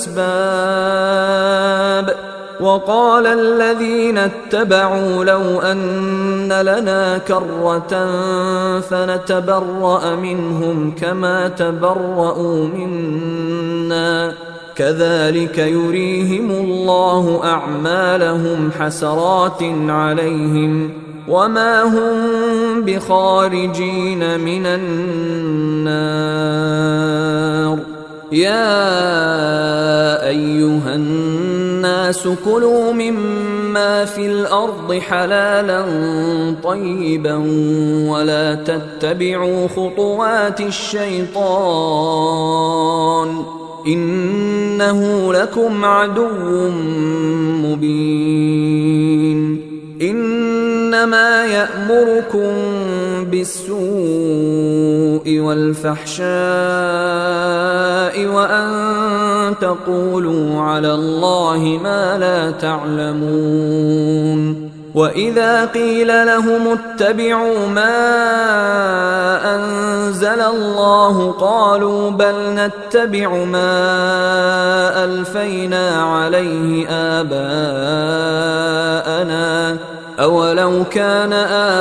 الأسباب وقال الذين اتبعوا لو أن لنا كرة فنتبرأ منهم كما تبرأوا منا كذلك يريهم الله أعمالهم حسرات عليهم وما هم بخارجين من النار. يا أيها الناس كلوا مما في الأرض حلالا طيبا ولا تتبعوا خطوات الشيطان إنه لكم عدو مبين. إنما يأمركم بالسوء والفحشاء وأن تقولوا على الله ما لا تعلمون. وإذا قيل لهم اتبعوا ما أنزل الله قالوا بل نتبع ما ألفينا عليه آباءنا أولو كان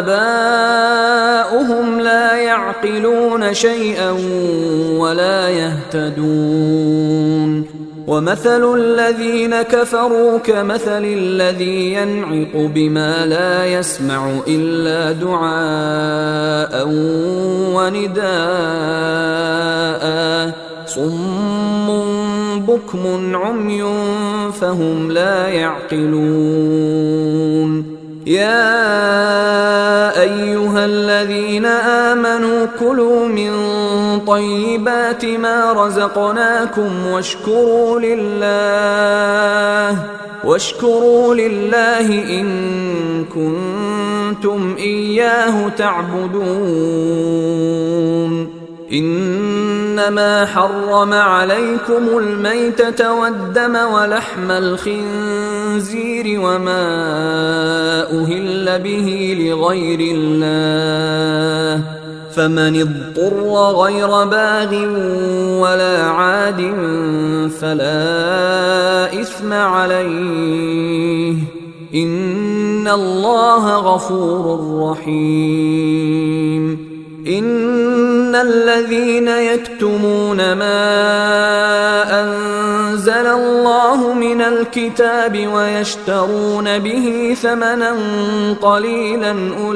آباؤهم لا يعقلون شيئا ولا يهتدون. ومثل الذين كفروا كمثل الذي ينعق بما لا يسمع إلا دعاء ونداء صم بكم عمي فهم لا يعقلون. يا أيها الذين آمنوا كلوا من طيبات ما رزقناكم واشكروا لله إن كنتم إياه تعبدون. إنما حرم عليكم الميتة والدم ولحم الخنزير وما أهل به لغير الله فمن اضطر غير باغ ولا عاد فلا إثم عليه إن الله غفور رحيم. إن الذين يكتمون ما أنزل الله من الكتاب ويشترون به ثمنا قليلا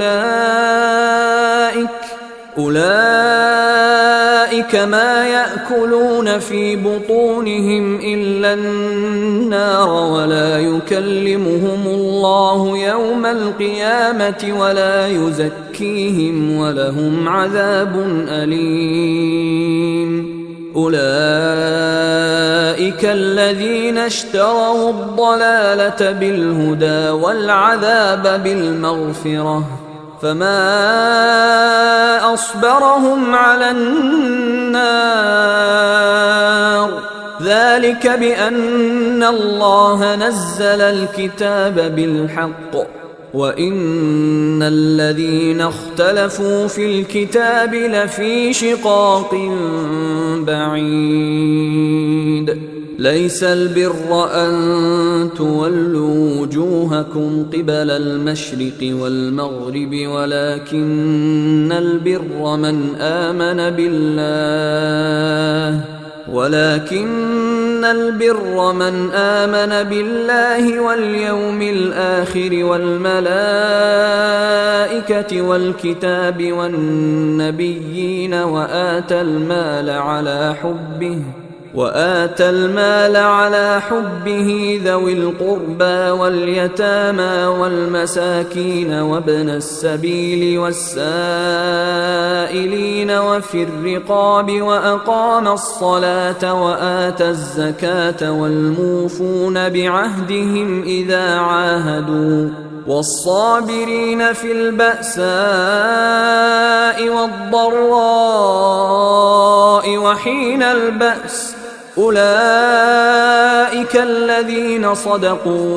أولئك ما يأكلون في بطونهم إلا النار ولا يكلمهم الله يوم القيامة ولا يزكيهم ولهم عذاب أليم. أولئك الذين اشتروا الضلالة بالهدى والعذاب بالمغفرة فما أصبرهم على النار ذلك بأن الله نزل الكتاب بالحق وإن الذين اختلفوا في الكتاب لفي شقاق بعيد. ليس البر أن تولوا وجوهكم قبل المشرق والمغرب ولكن البر من آمن بالله واليوم الآخر والملائكة والكتاب والنبيين وآتى المال على حبه ذوي القربى واليتامى والمساكين وابن السبيل والسائلين وفي الرقاب وأقام الصلاة وآتى الزكاة والموفون بعهدهم إذا عاهدوا والصابرين في البأساء والضراء وحين البأس أولئك الذين صدقوا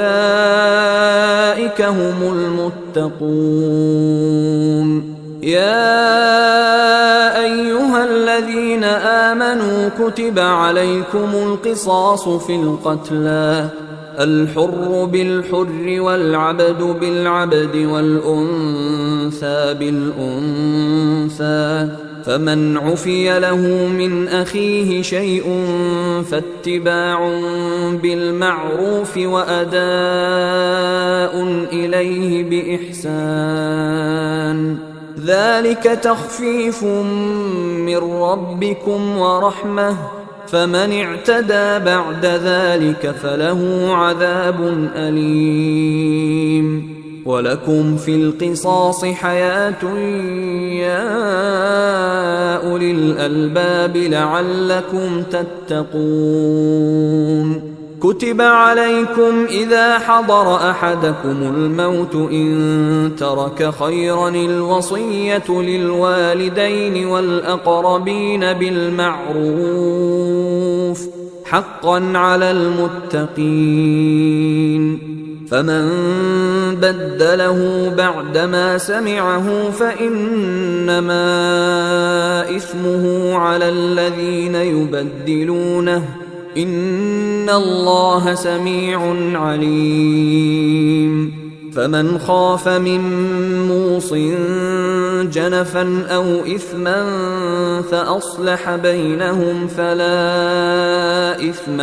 وأولئك هم المتقون. يا أيها الذين آمنوا كتب عليكم القصاص في القتلى الحر بالحر والعبد بالعبد والأنثى بالأنثى فمن عفي له من أخيه شيء فاتباع بالمعروف وأداء إليه بإحسان ذلك تخفيف من ربكم ورحمة فمن اعتدى بعد ذلك فله عذاب أليم ولكم في القصاص حياة يا أولي الألباب لعلكم تتقون كتب عليكم إذا حضر أحدكم الموت إن ترك خيرا الوصية للوالدين والأقربين بالمعروف حقا على المتقين فمن بدله بعدما سمعه فإنما إثمه على الذين يبدلونه إن الله سميع عليم فمن خاف من موص جنفا أو إثما فأصلح بينهم فلا إثم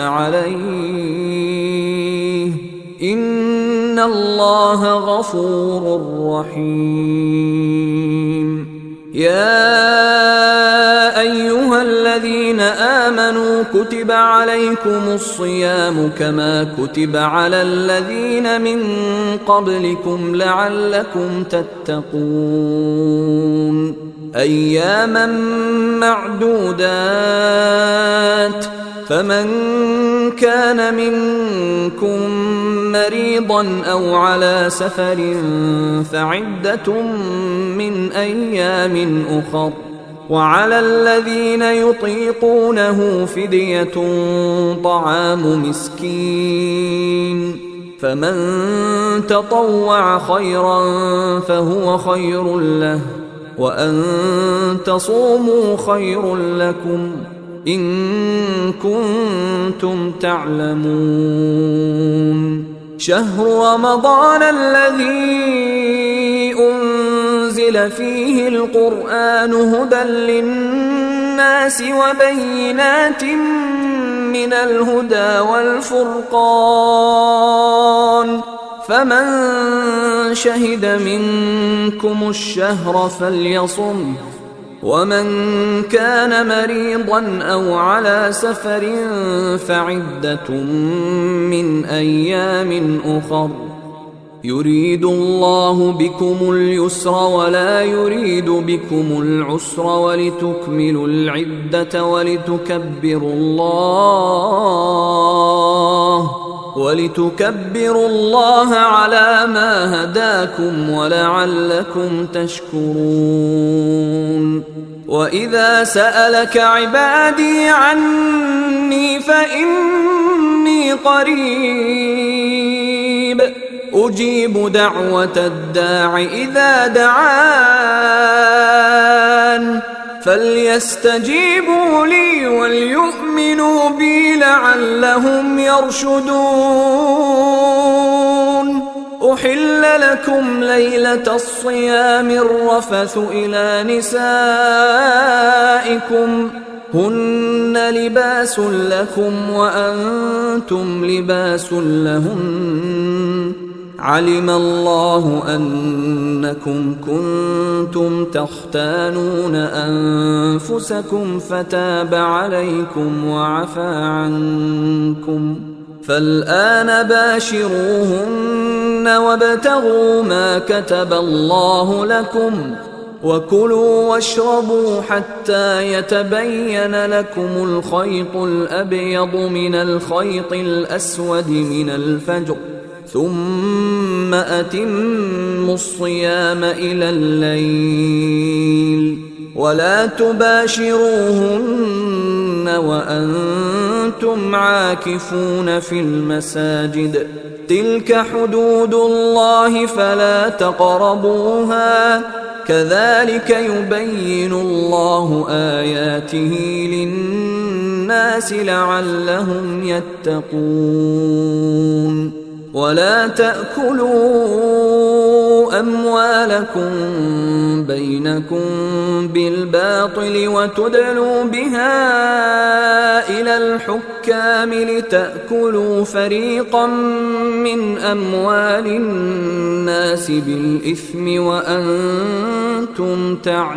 عليه إن الله غفور رحيم يا أيها الذين آمنوا كتب عليكم الصيام كما كتب على الذين من قبلكم لعلكم تتقون أياما معدودات فمن كان منكم مريضا أو على سفر فعدة من أيام أخر وعلى الذين يطيقونه فدية طعام مسكين فمن تطوع خيرا فهو خير له وأن تصوموا خير لكم إن كنتم تعلمون شهر رمضان الذي أنزل فيه القرآن هدى للناس وبينات من الهدى والفرقان فمن شهد منكم الشهر فليصم ومن كان مريضا أو على سفر فعدة من أيام أخر يريد الله بكم اليسر ولا يريد بكم العسر ولتكملوا العدة ولتكبروا الله على ما هداكم ولعلكم تشكرون وإذا سألك عبادي عني فإني قريب أجيب دعوة الداع إذا دعان فليستجيبوا لي وليؤمنوا بي لعلهم يرشدون أحل لكم ليلة الصيام الرفث إلى نسائكم هن لباس لكم وأنتم لباس لهن علم الله أنكم كنتم تختانون أنفسكم فتاب عليكم وعفى عنكم فالآن باشروهن وابتغوا ما كتب الله لكم وكلوا واشربوا حتى يتبين لكم الخيط الأبيض من الخيط الأسود من الفجر ثم أتموا الصيام إلى الليل ولا تباشروهن وأنتم عاكفون في المساجد تلك حدود الله فلا تقربوها كذلك يبين الله آياته للناس لعلهم يتقون ولا تأكلوا أموالكم بينكم بالباطل وتدلوا بها إلى الحكام لتأكلوا فريقا من أموال الناس بالإثم وأنتم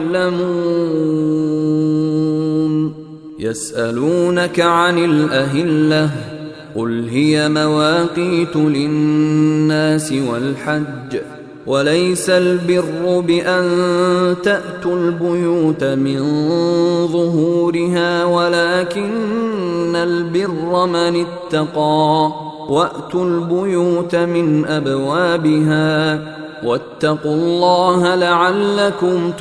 تعلمون. يسألونك عن الأهلة قل هي مواقيت للناس والحج وليس البر بأن تأتوا البيوت من ظهورها ولكن البر من اتقى وأتوا البيوت من أبوابها واتقوا الله لعلكم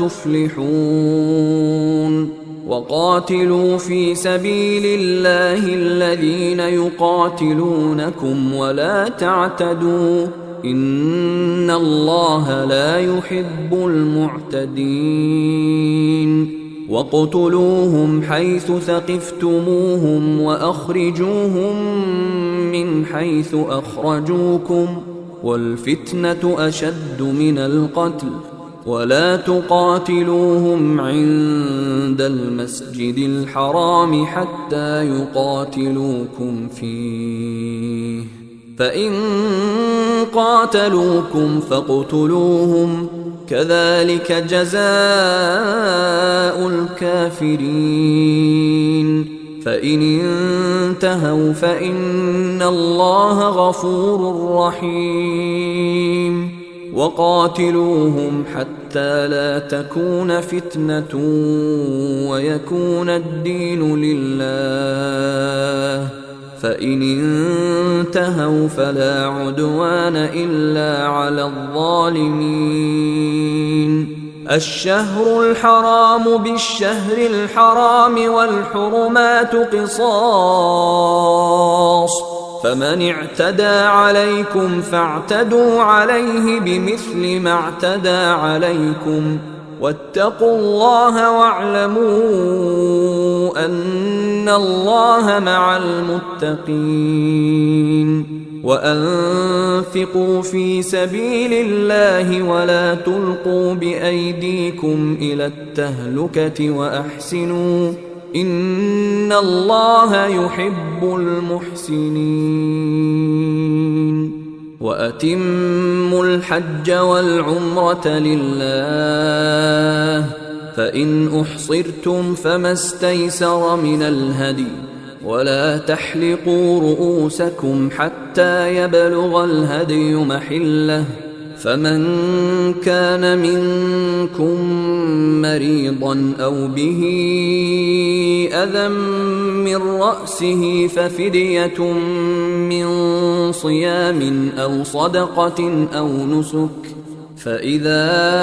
تفلحون. وقاتلوا في سبيل الله الذين يقاتلونكم ولا تعتدوا إن الله لا يحب المعتدين. واقتلوهم حيث ثقفتموهم وأخرجوهم من حيث أخرجوكم والفتنة أشد من القتل ولا تقاتلوهم عند المسجد الحرام حتى يقاتلوكم فيه فإن قاتلوكم فاقتلوهم كذلك جزاء الكافرين. فإن انتهوا فإن الله غفور رحيم. وقاتلوهم حتى لا تكون فتنة ويكون الدين لله فإن انتهوا فلا عدوان إلا على الظالمين. الشهر الحرام بالشهر الحرام والحرمات قصاص فمن اعتدى عليكم فاعتدوا عليه بمثل ما اعتدى عليكم واتقوا الله واعلموا أن الله مع المتقين. وأنفقوا في سبيل الله ولا تلقوا بأيديكم إلى التهلكة وأحسنوا إن الله يحب المحسنين. وأتموا الحج والعمرة لله فإن أحصرتم فما استيسر من الهدي ولا تحلقوا رؤوسكم حتى يبلغ الهدي محله فمن كان منكم مريضا أو به أذى من رأسه ففدية من صيام أو صدقة أو نسك فإذا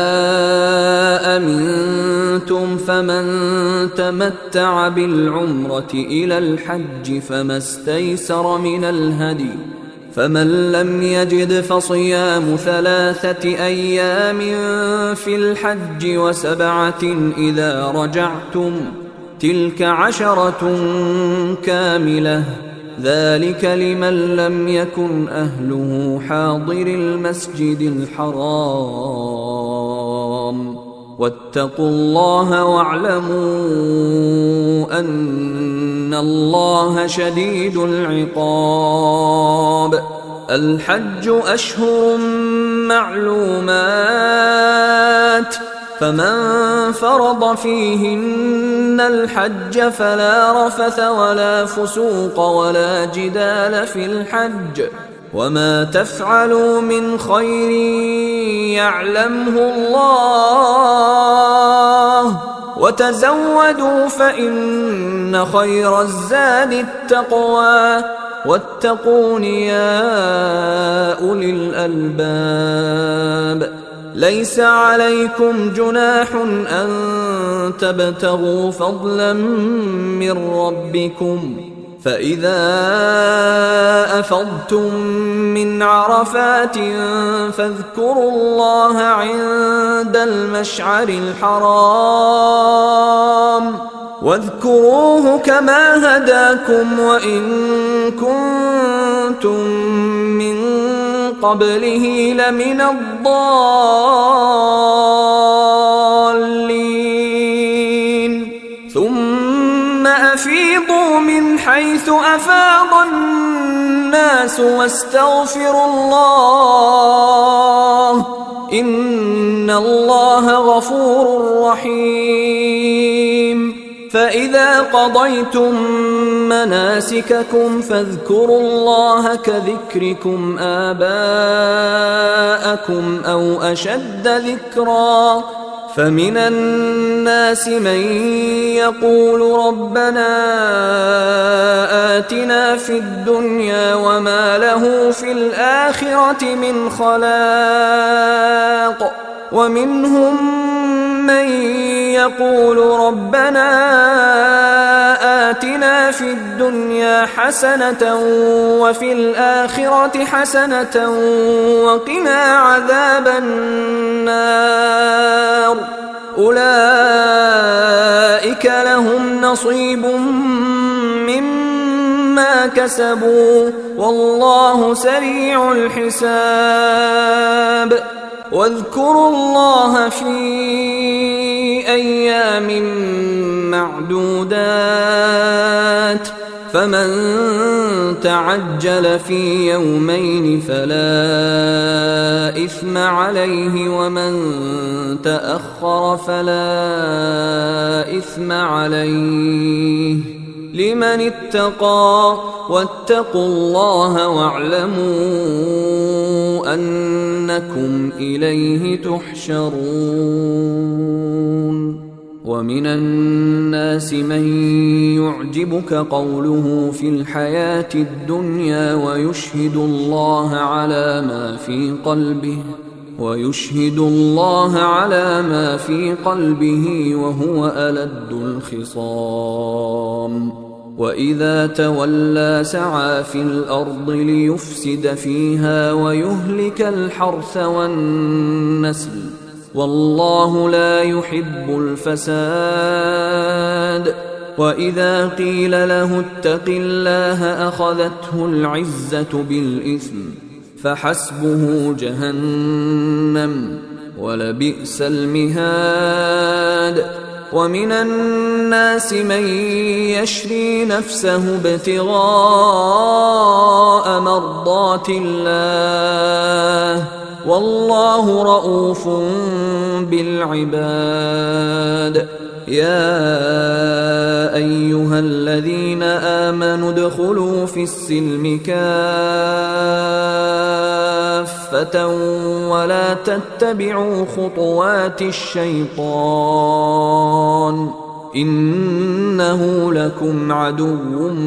أمنتم فمن تمتع بالعمرة إلى الحج فما استيسر من الهدي فمن لم يجد فصيام 3 أيام في الحج و7 إذا رجعتم تلك 10 كاملة ذلك لمن لم يكن أهله حاضر المسجد الحرام واتقوا الله واعلموا أن الله شديد العقاب. الحج أشهر معلومات فمن فرض فيهن الحج فلا رفث ولا فسوق ولا جدال في الحج وما تفعلوا من خير يعلمه الله وتزودوا فإن خير الزاد التقوى واتقون يا أولي الألباب. ليس عليكم جناح أن تبتغوا فضلا من ربكم فإذا أفضتم من عرفات فاذكروا الله عند المشعر الحرام واذكروه كما هداكم وإن كنتم من قبله لمن الضالين ثم أفيضوا من حيث أفاض الناس واستغفروا الله إن الله غفور رحيم فإذا قضيتم مناسككم فاذكروا الله كذكركم آباءكم أو أشد ذكرا فمن الناس من يقول ربنا آتنا في الدنيا وما له في الآخرة من خلاق ومنهم من يقول ربنا آتنا في الدنيا حسنة وفي الآخرة حسنة وقنا عذاب النار أولئك لهم نصيب مما كسبوا والله سريع الحساب واذكروا الله في أيام معدودات فمن تعجل في يومين فلا إثم عليه ومن تأخر فلا إثم عليه لمن اتقى واتقوا الله واعلموا أنكم إليه تحشرون ومن الناس من يعجبك قوله في الحياة الدنيا ويشهد الله على ما في قلبه وهو ألد الخصام وإذا تولى سعى في الأرض ليفسد فيها ويهلك الحرث والنسل والله لا يحب الفساد وإذا قيل له اتق الله أخذته العزة بالإثم فحسبه جهنم ولبئس المهاد ومن الناس من يشري نفسه ابتغاء مرضات الله والله رؤوف بالعباد يا أيها الذين آمنوا ادخلوا في السلم كافة ولا تتبعوا خطوات الشيطان إنه لكم عدو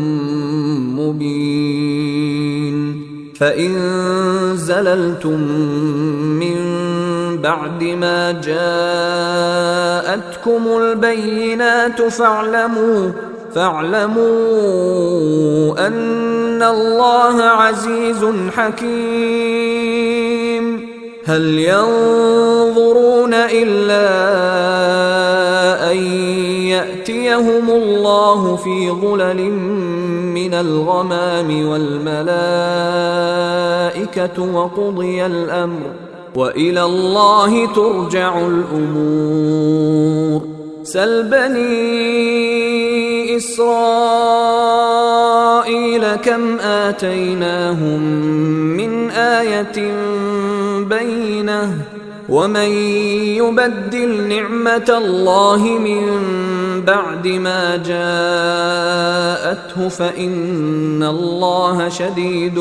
مبين فإن زللتم من بعد ما جاءتكم البينات فاعلموا أن الله عزيز حكيم هل ينظرون إلا أن يأتيهم الله في ظلل من الغمام والملائكة وقضي الأمر وإلى الله ترجع الأمور سل بني إسرائيل كم آتيناهم من آية بينة ومن يبدل نعمة الله من بعد ما جاءته فإن الله شديد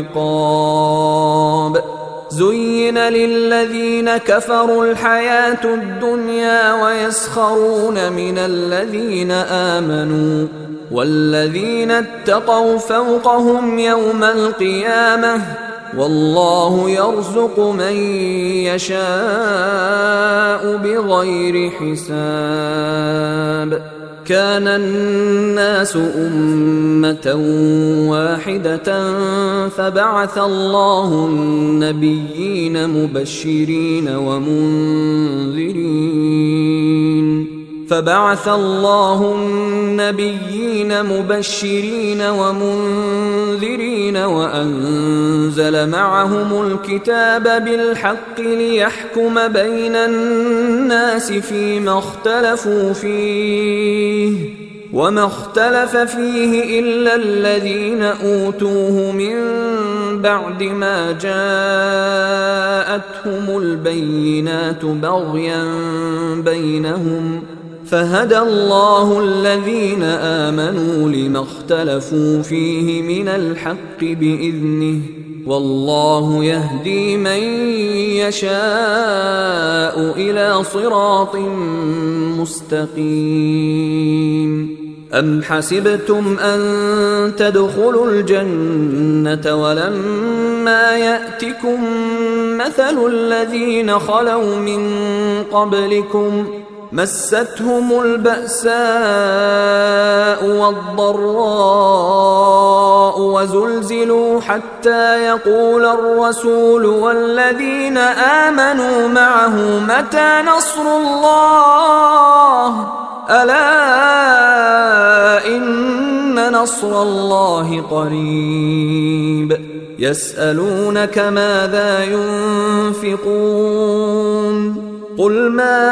العقاب زين للذين كفروا الحياة الدنيا ويسخرون من الذين آمنوا والذين اتقوا فوقهم يوم القيامة والله يرزق من يشاء بغير حساب كان الناس أمة واحدة فبعث الله النبيين مبشرين ومنذرين فبعث الله النبيين مبشرين ومنذرين وأنزل معهم الكتاب بالحق ليحكم بين الناس فيما اختلفوا فيه وما اختلف فيه إلا الذين أوتوه من بعد ما جاءتهم البينات بغيا بينهم فهدى الله الذين آمنوا لما اختلفوا فيه من الحق بإذنه والله يهدي من يشاء إلى صراط مستقيم. أم حسبتم أن تدخلوا الجنة ولما يأتكم مثل الذين خلوا من قبلكم مستهم البأساء والضراء وزلزلوا حتى يقول الرسول والذين آمنوا معه متى نصر الله ألا إن نصر الله قريب. يسألونك ماذا ينفقون قل ما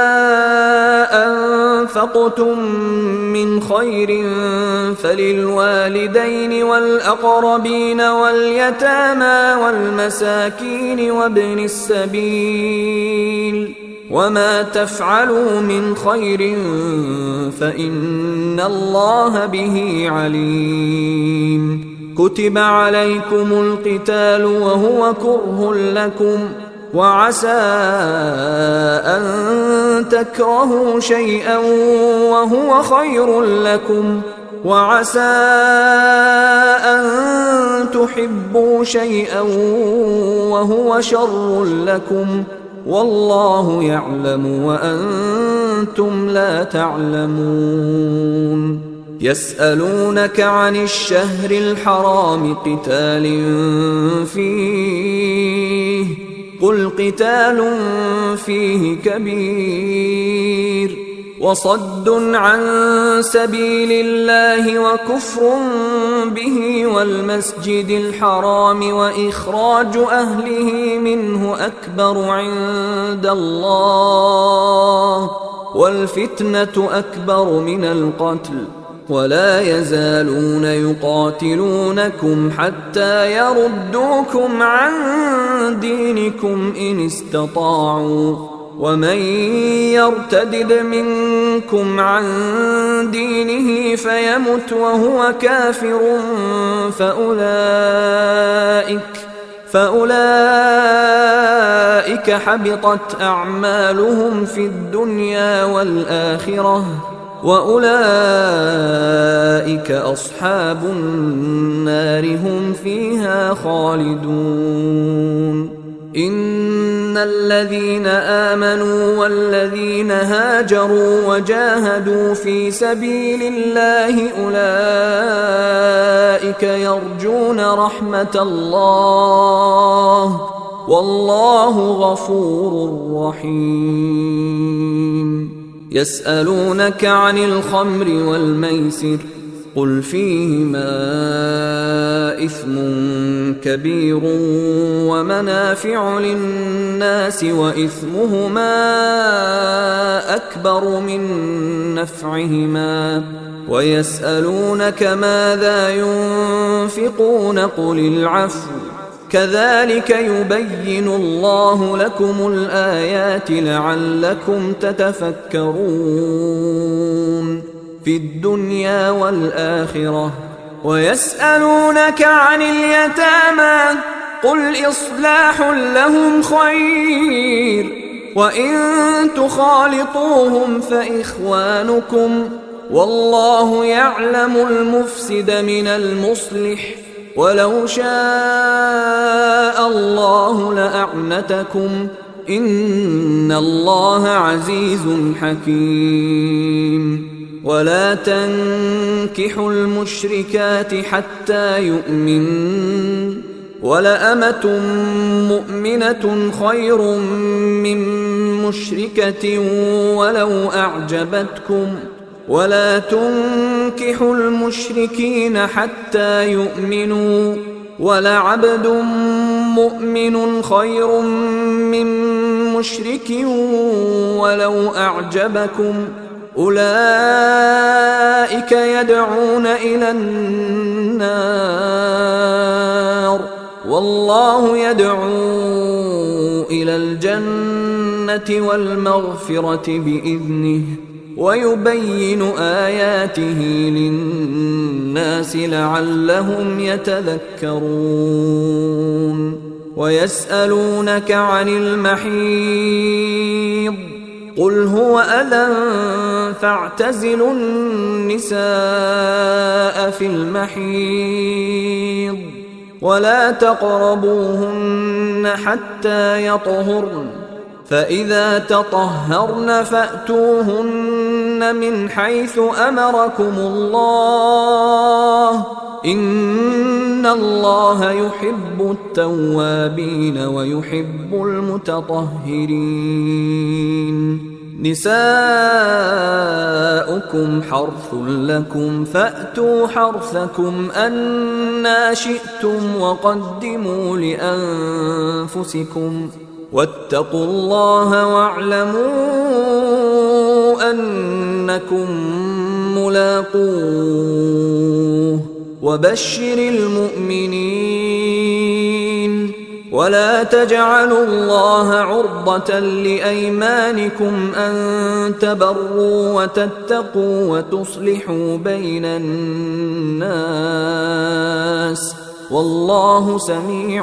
أنفقتم من خير فللوالدين والأقربين واليتامى والمساكين وابن السبيل وما تفعلوا من خير فإن الله به عليم. كتب عليكم القتال وهو كره لكم وعسى أن تكرهوا شيئا وهو خير لكم وعسى أن تحبوا شيئا وهو شر لكم والله يعلم وأنتم لا تعلمون. يسألونك عن الشهر الحرام قتال فيه قل قتال فيه كبير وصد عن سبيل الله وكفر به والمسجد الحرام وإخراج أهله منه أكبر عند الله والفتنة أكبر من القتل ولا يزالون يقاتلونكم حتى يردوكم عن دينكم إن استطاعوا ومن يرتدد منكم عن دينه فيمت وهو كافر فأولئك حبطت أعمالهم في الدنيا والآخرة وأولئك أصحاب النار هم فيها خالدون. إن الذين آمنوا والذين هاجروا وجاهدوا في سبيل الله أولئك يرجون رحمة الله والله غفور رحيم. يسألونك عن الخمر والميسر قل فيهما إثم كبير ومنافع للناس وإثمهما أكبر من نفعهما ويسألونك ماذا ينفقون قل العفو كذلك يبين الله لكم الآيات لعلكم تتفكرون في الدنيا والآخرة. ويسألونك عن اليتامى قل إصلاح لهم خير وإن تخالطوهم فإخوانكم والله يعلم المفسد من المصلح ولو شاء الله لأعنتكم إن الله عزيز حكيم. ولا تنكحوا المشركات حتى ولأمة مؤمنة خير من مشركة ولو أعجبتكم ولا تنكحوا المشركين حتى يؤمنوا ولعبد مؤمن خير من مشرك ولو أعجبكم أولئك يدعون إلى النار والله يدعو إلى الجنة والمغفرة بإذنه ويبين آياته للناس لعلهم يتذكرون ويسألونك عن المحيض قل هو أذى فاعتزلوا النساء في المحيض ولا تقربوهن حتى يطهرن فإذا تطهرن فأتوهن من حيث أمركم الله إن الله يحب التوابين ويحب المتطهرين نساؤكم حرث لكم فأتوا حرثكم أنى شئتم وقدموا لأنفسكم واتقوا الله واعلموا أنكم ملاقوه وبشر المؤمنين ولا تجعلوا الله عرضة لأيمانكم أن تبروا وتتقوا وتصلحوا بين الناس والله سميع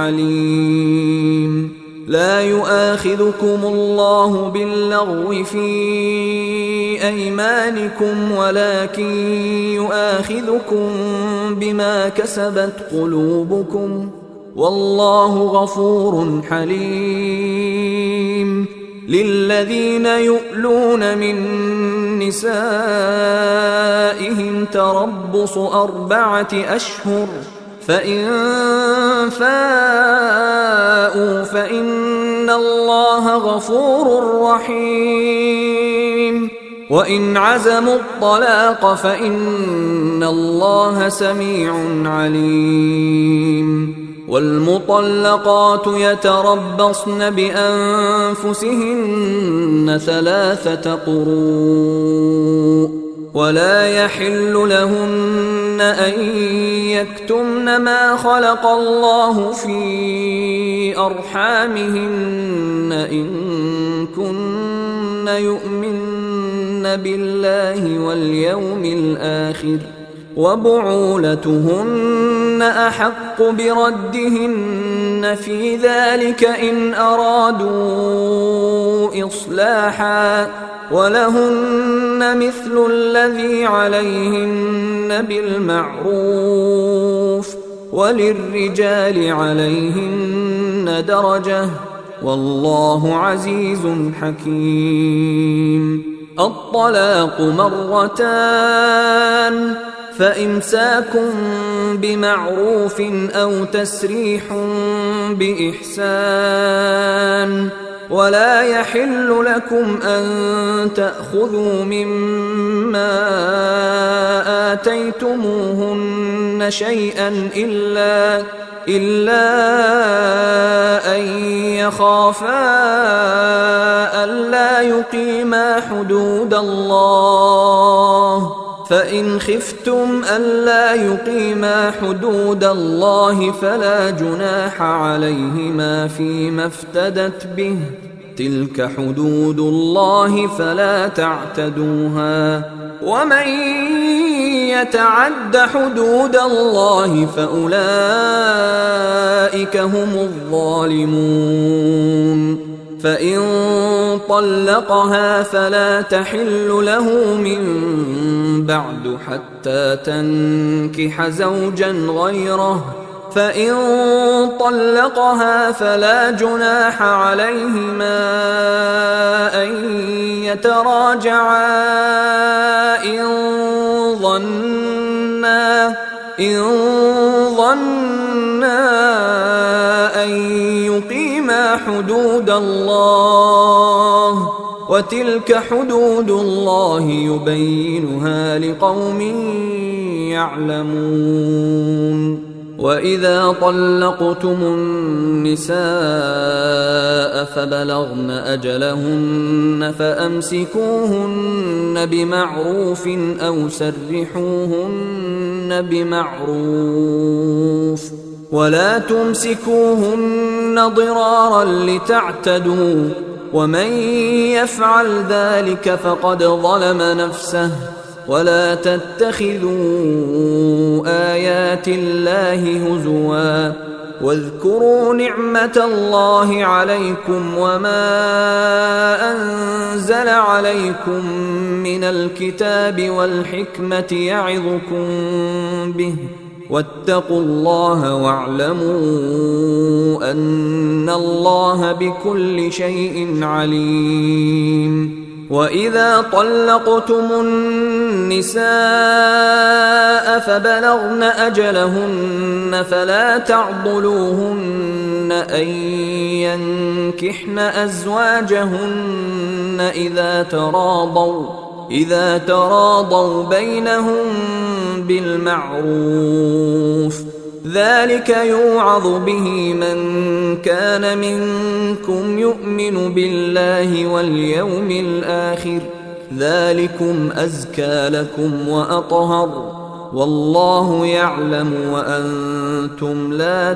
عليم لا يؤاخذكم الله باللغو في أيمانكم ولكن يؤاخذكم بما كسبت قلوبكم والله غفور حليم للذين يؤلون من نسائهم تربص 4 أشهر فإن فاءوا فإن الله غفور رحيم وإن عزموا الطلاق فإن الله سميع عليم والمطلقات يتربصن بأنفسهن 3 قروء ولا يحل لهن أن يكتمن ما خلق الله في أرحامهن إن كن يؤمن بالله واليوم الآخر وبعولتهن أحق بردهن في ذلك إن أرادوا إصلاحا ولهن مثل الذي عليهن بالمعروف وللرجال عليهن درجة والله عزيز حكيم الطلاق 2 فإمساك بمعروف أو تسريح بإحسان ولا يحل لكم أن تأخذوا مما آتيتموهن شيئا إلا أن يخافا ألا يقيما حدود الله فإن خفتم ألا يقيما حدود الله فلا جناح عليهما فيما افتدت به تلك حدود الله فلا تعتدوها ومن يتعد حدود الله فأولئك هم الظالمون فإن طلقها فلا تحل له من بعد حتى تنكح زوجا غيره فإن طلقها فلا جناح عليهما أن يتراجعا إن ظنا أن يقيما حدود الله وتلك حدود الله يبينها لقوم يعلمون. وإذا طلقتم النساء فبلغن أجلهن فأمسكوهن بمعروف أو سرحوهن بمعروف، ولا تمسكوهن ضرارا لتعتدوا، ومن يفعل ذلك فقد ظلم نفسه. ولا تتخذوا آيات الله هزوا، واذكروا نعمة الله عليكم وما أنزل عليكم من الكتاب والحكمة يعظكم به، واتقوا الله واعلموا أن الله بكل شيء عليم. وإذا طلقتم النساء فبلغن أجلهن فلا تعضلوهن أن ينكحن أزواجهن إذا تراضوا بينهم بالمعروف، ذلك يوعظ به من كان منكم يؤمن بالله واليوم الآخر، ذلكم أزكى لكم وأطهر، والله يعلم وأنتم لا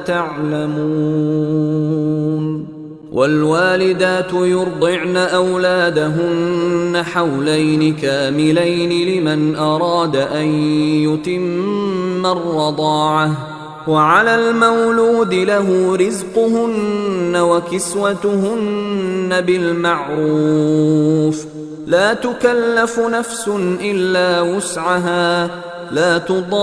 تعلمون. والوالدات يرضعن أولادهن حولين كاملين لمن أراد أن يتم الرضاعة، وعلى المولود له رزقهن وكسوتهن بالمعروف، لا تكلف نفس إلا وسعها، لا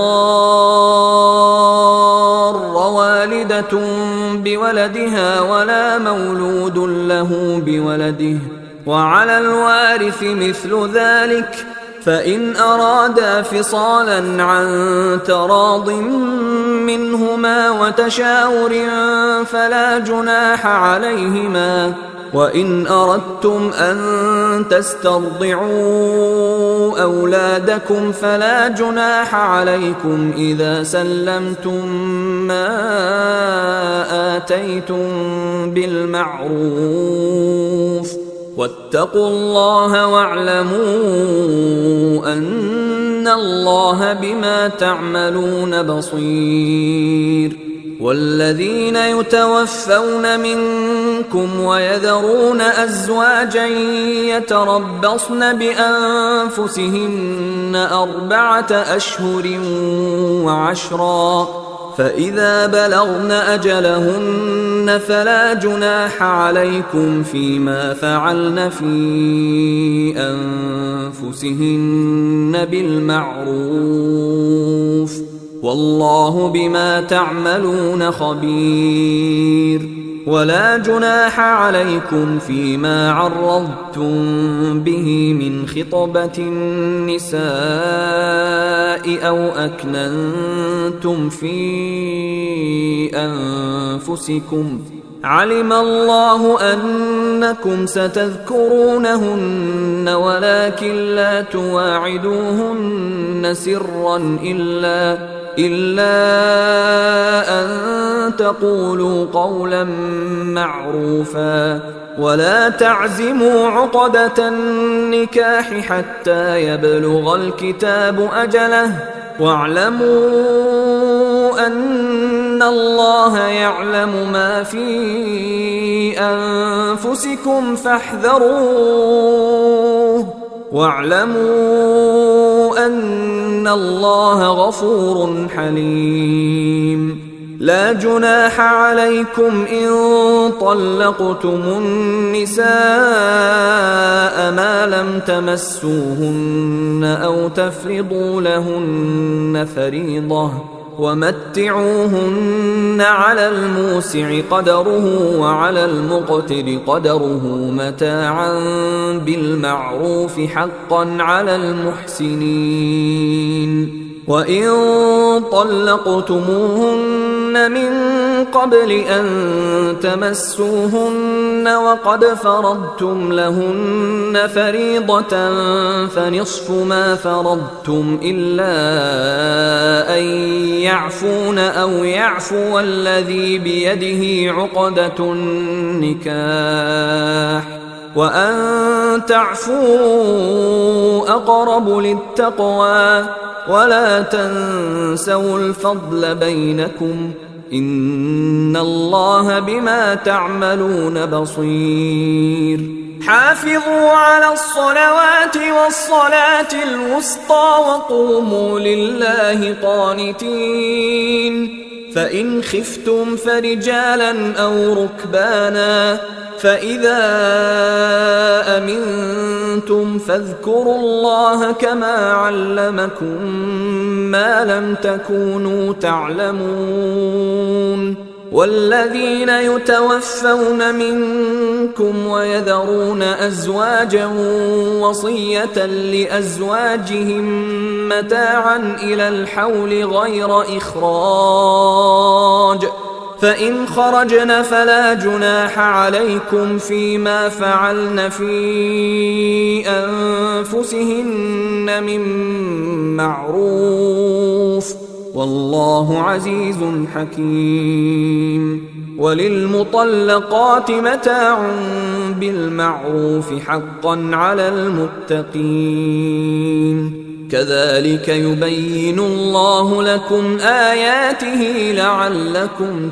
تضار والدة بولدها ولا مولود له بولده، وعلى الوارث مثل ذلك، فإن أرادا فصالا عن تراض منهما وتشاور فلا جناح عليهما. وإن أردتم أن تسترضعوا أولادكم فلا جناح عليكم إذا سلمتم ما آتيتم بالمعروف، واتقوا الله واعلموا أن الله بما تعملون بصير. والذين يتوفون منكم ويذرون أزواجا يتربصن بأنفسهن 4 أشهر و10، فإذا بلغن أجلهن فلا جناح عليكم فيما فعلن في أنفسهن بالمعروف، والله بما تعملون خبير. ولا جناح عليكم فيما عرضتم به من خطبة النساء أو أكننتم في أنفسكم، علم الله أنكم ستذكرونهن ولكن لا تواعدوهن سرا إلا أن تقولوا قولا معروفا، ولا تعزموا عقدة النكاح حتى يبلغ الكتاب أجله، واعلموا أن الله يعلم ما في أنفسكم فاحذروه، واعلموا أن الله غفور حليم. لا جناح عليكم إن طلقتم النساء ما لم تمسوهن أو تفرضوا لهن فريضة، ومتعوهن على الموسع قدره وعلى المقتر قدره متاعا بالمعروف حقا على المحسنين. وإن طلقتموهن من قبل أن تمسوهن وقد فرضتم لهن فريضة فنصف ما فرضتم إلا أن يعفون أو يعفو الذي بيده عقدة النكاح وأن تعفوا أقرب للتقوى ولا تنسوا الفضل بينكم إن الله بما تعملون بصير حافظوا على الصلوات والصلاة الوسطى وقوموا لله قانتين فإن خفتم فرجالا أو ركبانا فإذا أمنتم فاذكروا الله كما علمكم ما لم تكونوا تعلمون والذين يتوفون منكم ويذرون أزواجا وصية لأزواجهم متاعا إلى الحول غير إخراج فإن خرجن فلا جناح عليكم فيما فعلن في أنفسهن من معروف والله عزيز حكيم وللمطلقات متاع بالمعروف حقا على المتقين كذلك يبين الله لكم آياته لعلكم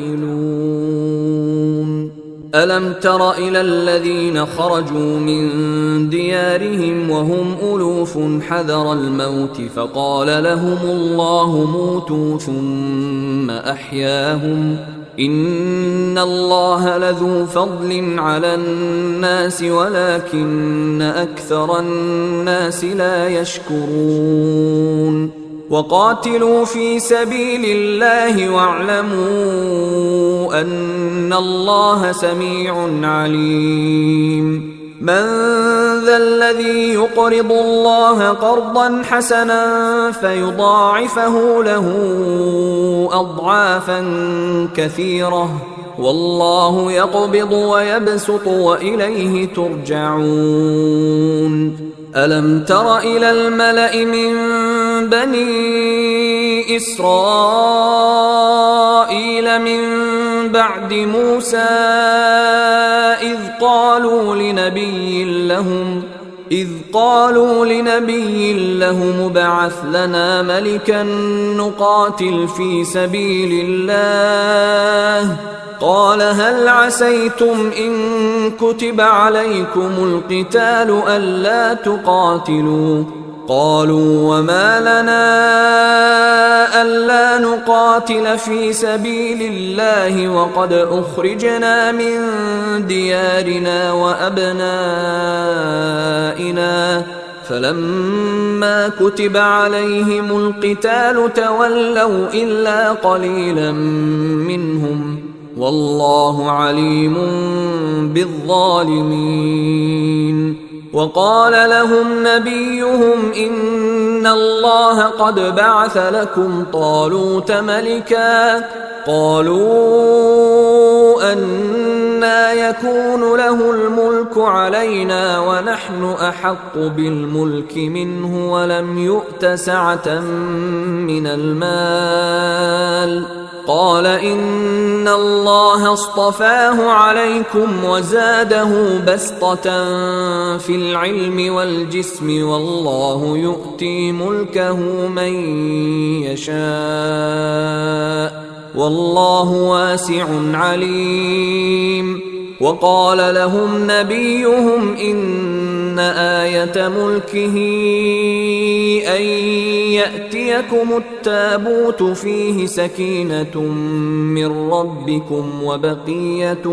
تعقلون ألم تر إلى الذين خرجوا من ديارهم وهم ألوف حذر الموت فقال لهم الله موتوا ثم أحياهم إن الله لذو فضل على الناس ولكن أكثر الناس لا يشكرون وقاتلوا في سبيل الله واعلموا أن الله سميع عليم من ذا الذي يقرض الله قرضا حسنا فيضاعفه له أضعافا كثيرة والله يقبض ويبسط وإليه ترجعون ألم تر إلى الملأ من بني إسرائيل من بعد موسى إذ قالوا لنبي لهم ابعث لنا ملكا نقاتل في سبيل الله قال هل عسيتم إن كتب عليكم القتال ألا تقاتلوا قالوا وما لنا ألا نقاتل في سبيل الله وقد أخرجنا من ديارنا وأبنائنا فلما كتب عليهم القتال تولوا إلا قليلا منهم والله عليم بالظالمين وقال لهم نبيهم إن الله قد بعث لكم طالوت ملكا قالوا أنى يكون له الملك علينا ونحن أحق بالملك منه ولم يؤت سعة من المال قال إن الله اصطفاه عليكم وزاده بسطة في العلم والجسم والله يؤتي ملكه من يشاء والله واسع عليم وقال لهم نبيهم إن آية ملكه أن يأتيكم التابوت فيه سكينة من ربكم وبقية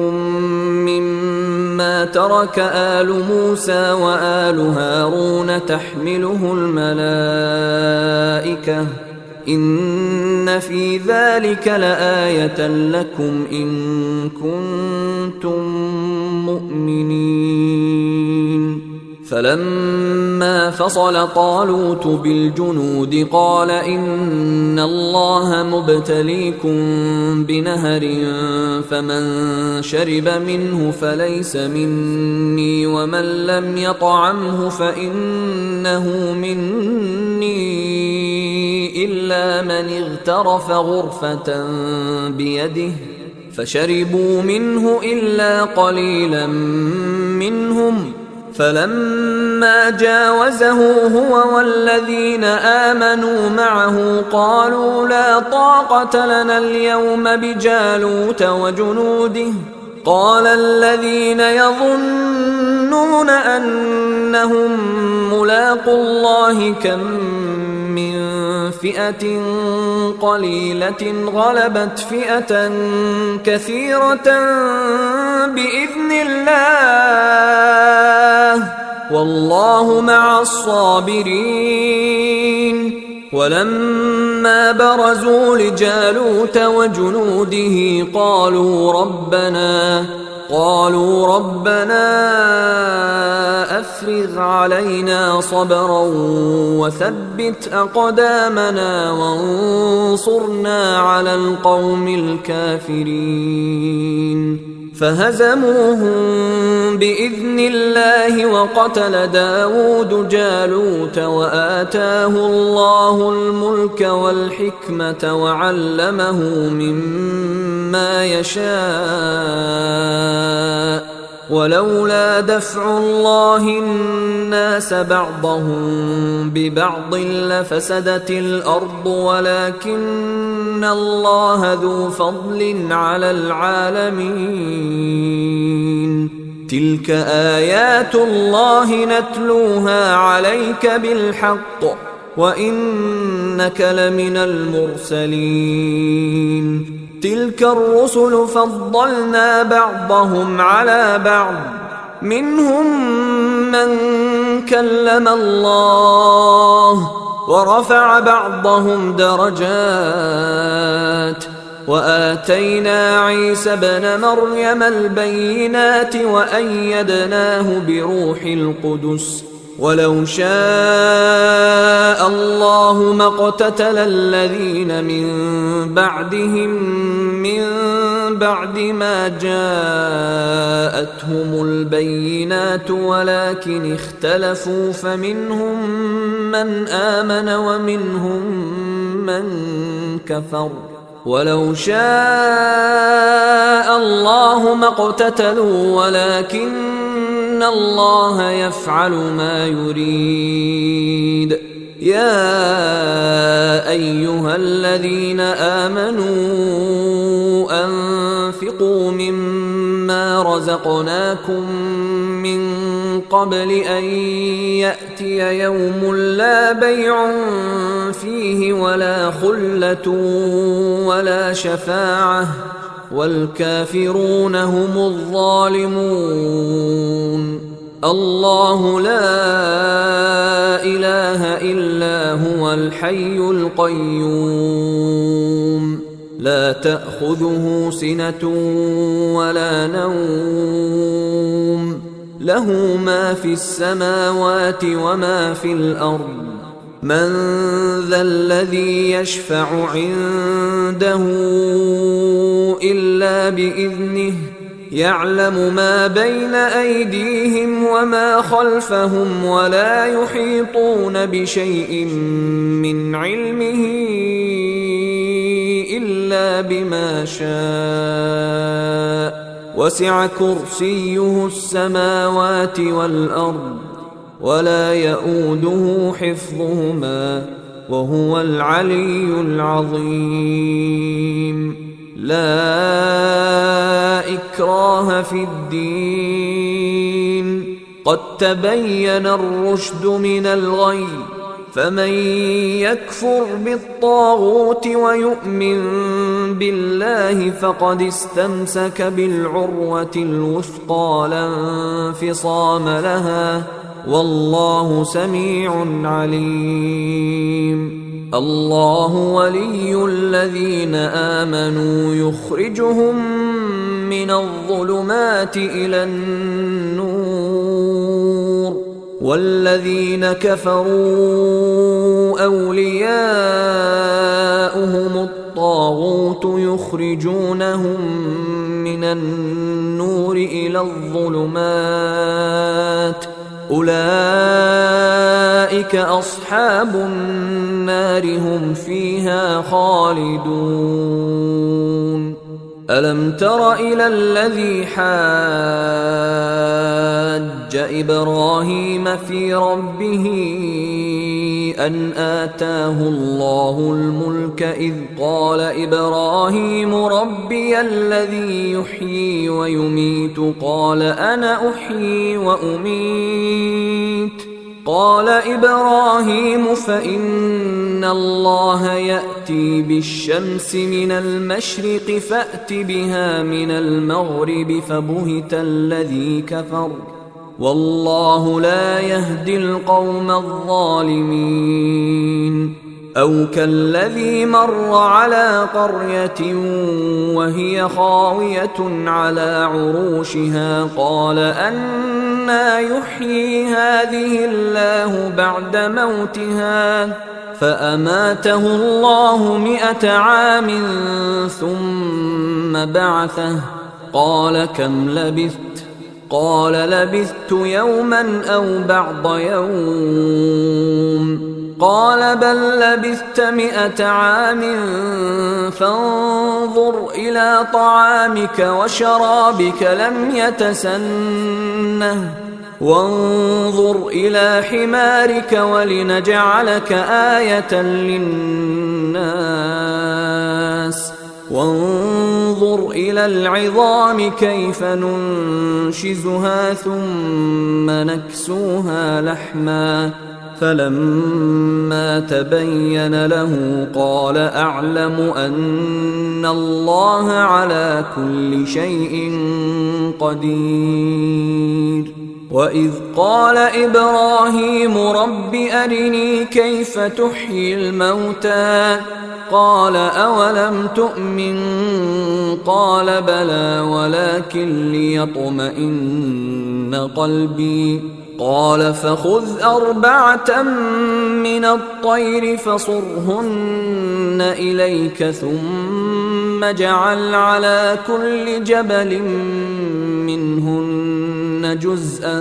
مما ترك آل موسى وآل هارون تحمله الملائكة إن في ذلك لآية لكم إن كنتم مؤمنين فلما فصل طالوت بالجنود قال إن الله مبتليكم بنهر فمن شرب منه فليس مني ومن لم يطعمه فإنه مني إلا من اغترف غرفة بيده فشربوا منه إلا قليلا منهم فلما جاوزه هو والذين آمنوا معه قالوا لا طاقة لنا اليوم بجالوت وجنوده قال الذين يظنون أنهم ملاقو الله كم من فئة قليلة غلبت فئة كثيرة بإذن الله والله مع الصابرين ولما برزوا لجالوت وجنوده قالوا ربنا أفرغ علينا صبرا وثبت أقدامنا وانصرنا على القوم الكافرين فهزموهم بإذن الله وقتل داود جالوت وآتاه الله الملك والحكمة وعلمه مما يشاء ولولا دفع الله الناس بعضهم ببعض لفسدت الأرض ولكن الله ذو فضل على العالمين تلك آيات الله نتلوها عليك بالحق وإنك لمن المرسلين تلك الرسل فضلنا بعضهم على بعض منهم من كلم الله ورفع بعضهم درجات وآتينا عيسى ابن مريم البينات وأيدناه بروح القدس ولو شاء الله ما اقتتل الذين من بعدهم من بعد ما جاءتهم البينات ولكن اختلفوا فمنهم من آمن ومنهم من كفر ولو شاء الله ما اقتتلوا ولكن الله يفعل ما يريد يا أيها الذين آمنوا أنفقوا مما رزقناكم من قبل أن يأتي يوم لا بيع فيه ولا خلة ولا شفاعة والكافرون هم الظالمون الله لا إله إلا هو الحي القيوم لا تأخذه سنة ولا نوم له ما في السماوات وما في الأرض من ذا الذي يشفع عنده إلا بإذنه يعلم ما بين أيديهم وما خلفهم ولا يحيطون بشيء من علمه إلا بما شاء وسع كرسيه السماوات والأرض ولا يؤوده حفظهما وهو العلي العظيم لا إكراه في الدين قد تبين الرشد من الغي فمن يكفر بالطاغوت ويؤمن بالله فقد استمسك بالعروة الوثقى لا انفصام لها والله سميع عليم الله ولي الذين آمنوا يخرجهم من الظلمات إلى النور والذين كفروا أولياؤهم الطاغوت يخرجونهم من النور إلى الظلمات أولئك أصحاب النار هم فيها خالدون. ألم تر إلى الذي حاج إبراهيم في ربه أن آتاه الله الملك إذ قال إبراهيم ربي الذي يحيي ويميت قال أنا أحيي وأميت قال إبراهيم فإن الله يأتي بالشمس من المشرق فأت بها من المغرب فبهت الذي كفر والله لا يهدي القوم الظالمين. أو كالذي مر على قرية وهي خاوية على عروشها قال أنى يحيي هذه الله بعد موتها فأماته الله 100 عام ثم بعثه قال كم لبثت قال لبثت يوما أو بعض يوم قال بل لبثت 100 عام فانظر إلى طعامك وشرابك لم يتسنه وانظر إلى حمارك ولنجعلك آية للناس وانظر إلى العظام كيف ننشزها ثم نكسوها لحما فلما تبين له قال أعلم أن الله على كل شيء قدير. وإذ قال إبراهيم رب أرني كيف تحيي الموتى قال أولم تؤمن قال بلى ولكن ليطمئن قلبي قال فخذ 4 من الطير فصرهن إليك ثم اجعل على كل جبل منهن جزءا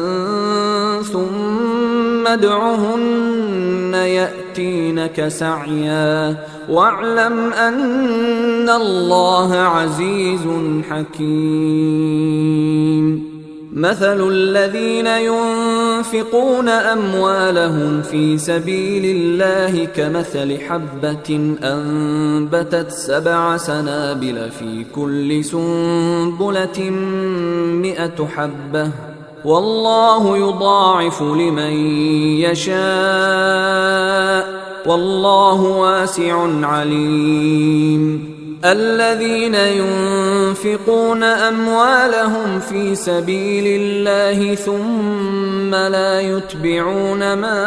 ثم ادعهن يأتينك سعيا واعلم أن الله عزيز حكيم. مثل الذين ينفقون أموالهم في سبيل الله كمثل حبة أنبتت 7 سنابل في كل سنبلة 100 حبة والله يضاعف لمن يشاء والله واسع عليم. الذين ينفقون أموالهم في سبيل الله ثم لا يتبعون ما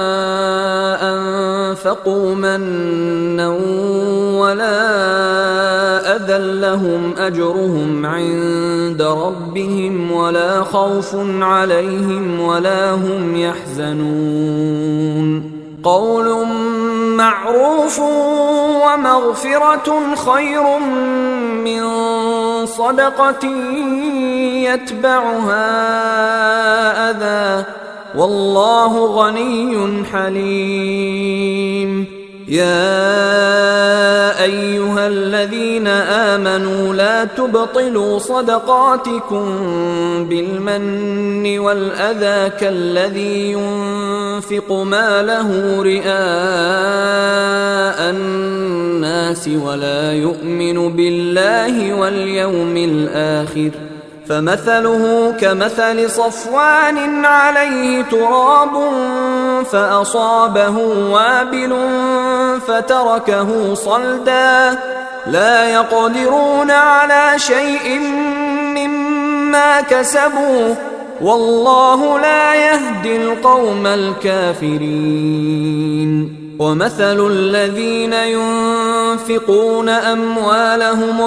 أنفقوا منا ولا أذى لهم أجرهم عند ربهم ولا خوف عليهم ولا هم يحزنون. قول معروف ومغفرة خير من صدقة يتبعها أذى والله غني حليم. يا أيها الذين آمنوا لا تبطلوا صدقاتكم بالمن والأذى كالذي ينفق ماله رئاء الناس ولا يؤمن بالله واليوم الآخر فمثله كمثل صفوان عليه تراب فأصابه وابل فتركه صلدا لا يقدرون على شيء مما كسبوا والله لا يهدي القوم الكافرين. ومثل الذين ينفقون أموالهم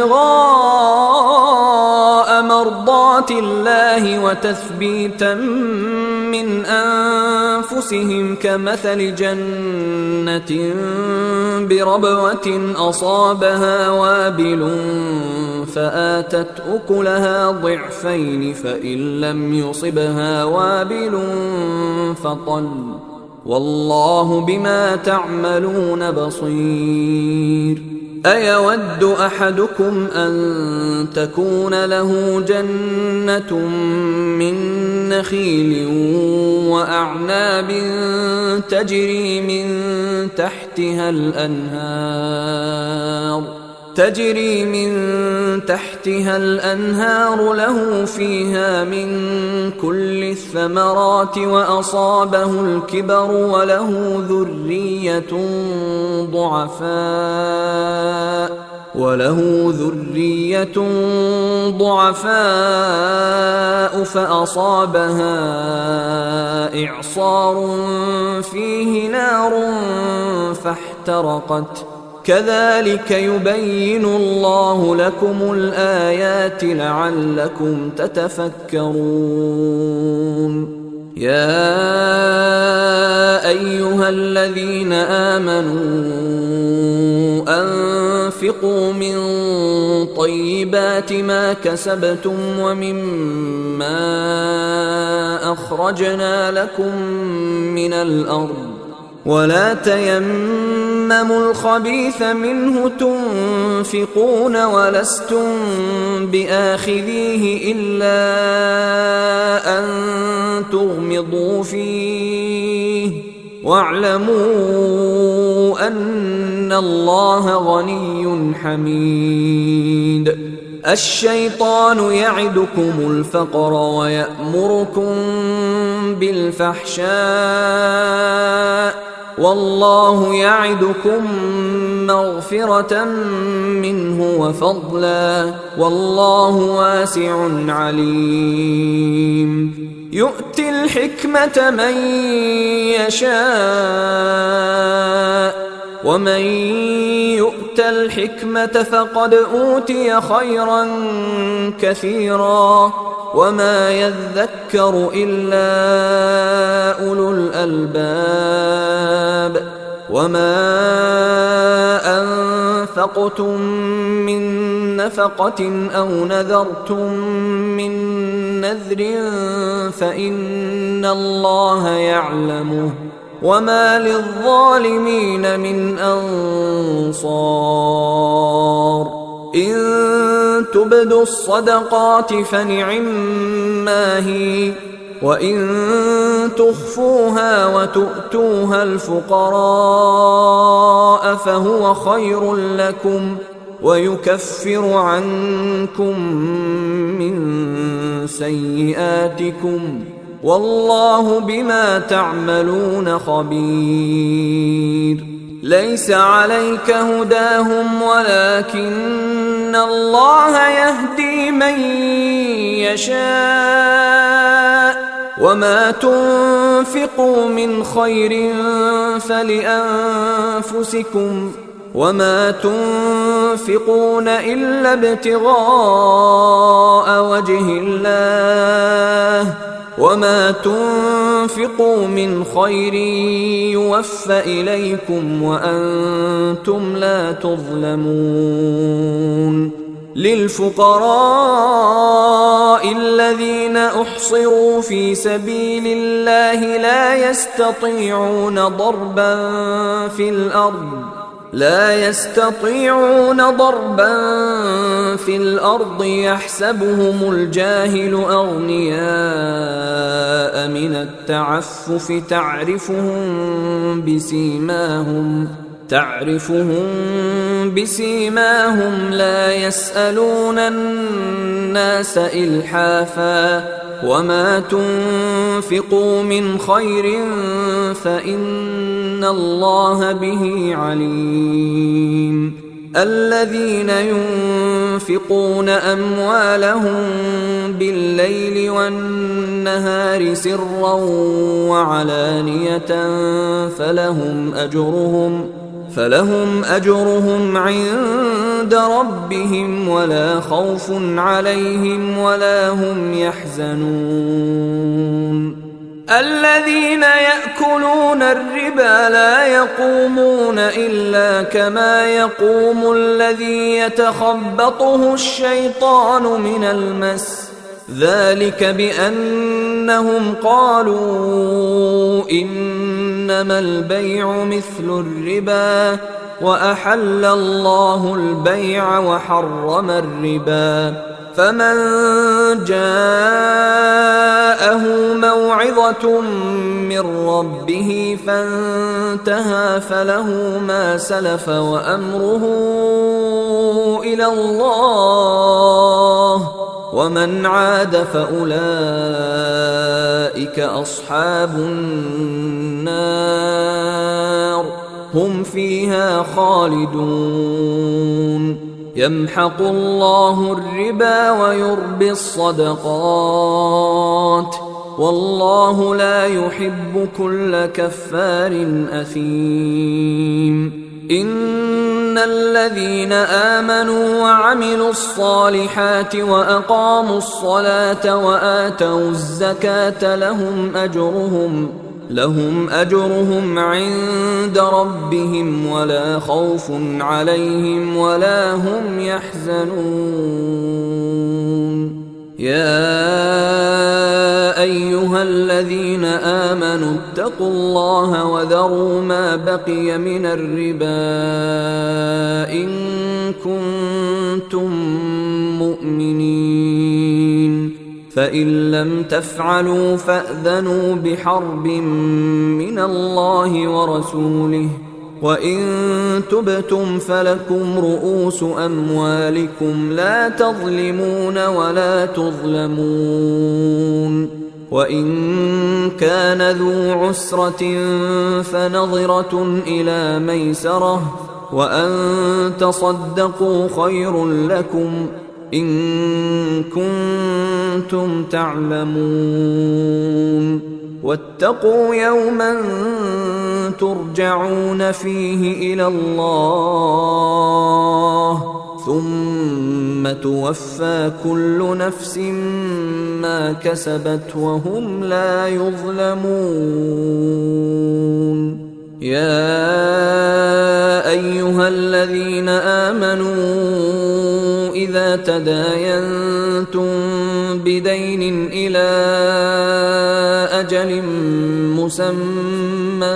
ابتغاء مرضات الله وتثبيتا من أنفسهم كمثل جنة بربوة أصابها وابل فآتت أكلها ضعفين فإن لم يصبها وابل فطل والله بما تعملون بصير. أيود أحدكم أن تكون له جنة من نخيل وأعناب تجري من تحتها الأنهار له فيها من كل الثمرات وأصابه الكبر وله ذرية ضعفاء فأصابها إعصار فيه نار فاحترقت كذلك يبين الله لكم الآيات لعلكم تتفكرون. يا أيها الذين آمنوا أنفقوا من طيبات ما كسبتم ومما أخرجنا لكم من الأرض ولا تيمموا الخبيث منه تنفقون ولستم بآخذيه إلا أن تغمضوا فيه واعلموا أن الله غني حميد. الشيطان يعدكم الفقر ويأمركم بالفحشاء والله يعدكم مغفرة منه وفضلا والله واسع عليم. يؤتي الحكمة من يشاء ومن يؤت الحكمة فقد أوتي خيرا كثيرا وما يذكر إلا أولو الألباب. وما أنفقتم من نفقة أو نذرتم من نذر فإن الله يعلمه وما للظالمين من أنصار. إن تبدوا الصدقات فنعما هي وإن تخفوها وتؤتوها الفقراء فهو خير لكم ويكفر عنكم من سيئاتكم والله بما تعملون خبير. ليس عليك هداهم ولكن الله يهدي من يشاء وما تنفقوا من خير فلأنفسكم وما تنفقون إلا ابتغاء وجه الله وما تنفقوا من خير يوفى إليكم وأنتم لا تظلمون. للفقراء الذين أحصروا في سبيل الله لا يستطيعون ضربا في الأرض يحسبهم الجاهل أغنياء من التعفف تعرفهم بسيماهم لا يسألون الناس إلحافا وما تنفقوا من خير فإن الله به عليم. الذين ينفقون أموالهم بالليل والنهار سرا وعلانية فلهم أجرهم عند ربهم ولا خوف عليهم ولا هم يحزنون. الذين يأكلون الربا لا يقومون إلا كما يقوم الذي يتخبطه الشيطان من المس، ذلك بأنهم قالوا إنما البيع مثل الربا وأحل الله البيع وحرم الربا، فمن جاءه موعظة من ربه فانتهى فله ما سلف وأمره إلى الله، ومن عاد فأولئك أصحاب النار هم فيها خالدون. يمحق الله الربا ويربي الصدقات والله لا يحب كل كفار أثيم. إن الذين آمنوا وعملوا الصالحات وأقاموا الصلاة وآتوا الزكاة لهم أجرهم عند ربهم ولا خوف عليهم ولا هم يحزنون. يا أيها الذين آمنوا اتقوا الله وذروا ما بقي من الربا إن كنتم مؤمنين، فإن لم تفعلوا فأذنوا بحرب من الله ورسوله، وإن تبتم فلكم رؤوس أموالكم لا تظلمون ولا تظلمون. وإن كان ذو عسرة فنظرة إلى ميسرة وأن تصدقوا خير لكم إن كنتم تعلمون. واتقوا يوما ترجعون فيه إلى الله ثم توفى كل نفس ما كسبت وهم لا يظلمون. يا أيها الذين آمنوا إذا تداينتم بدين إلى أجل مسمى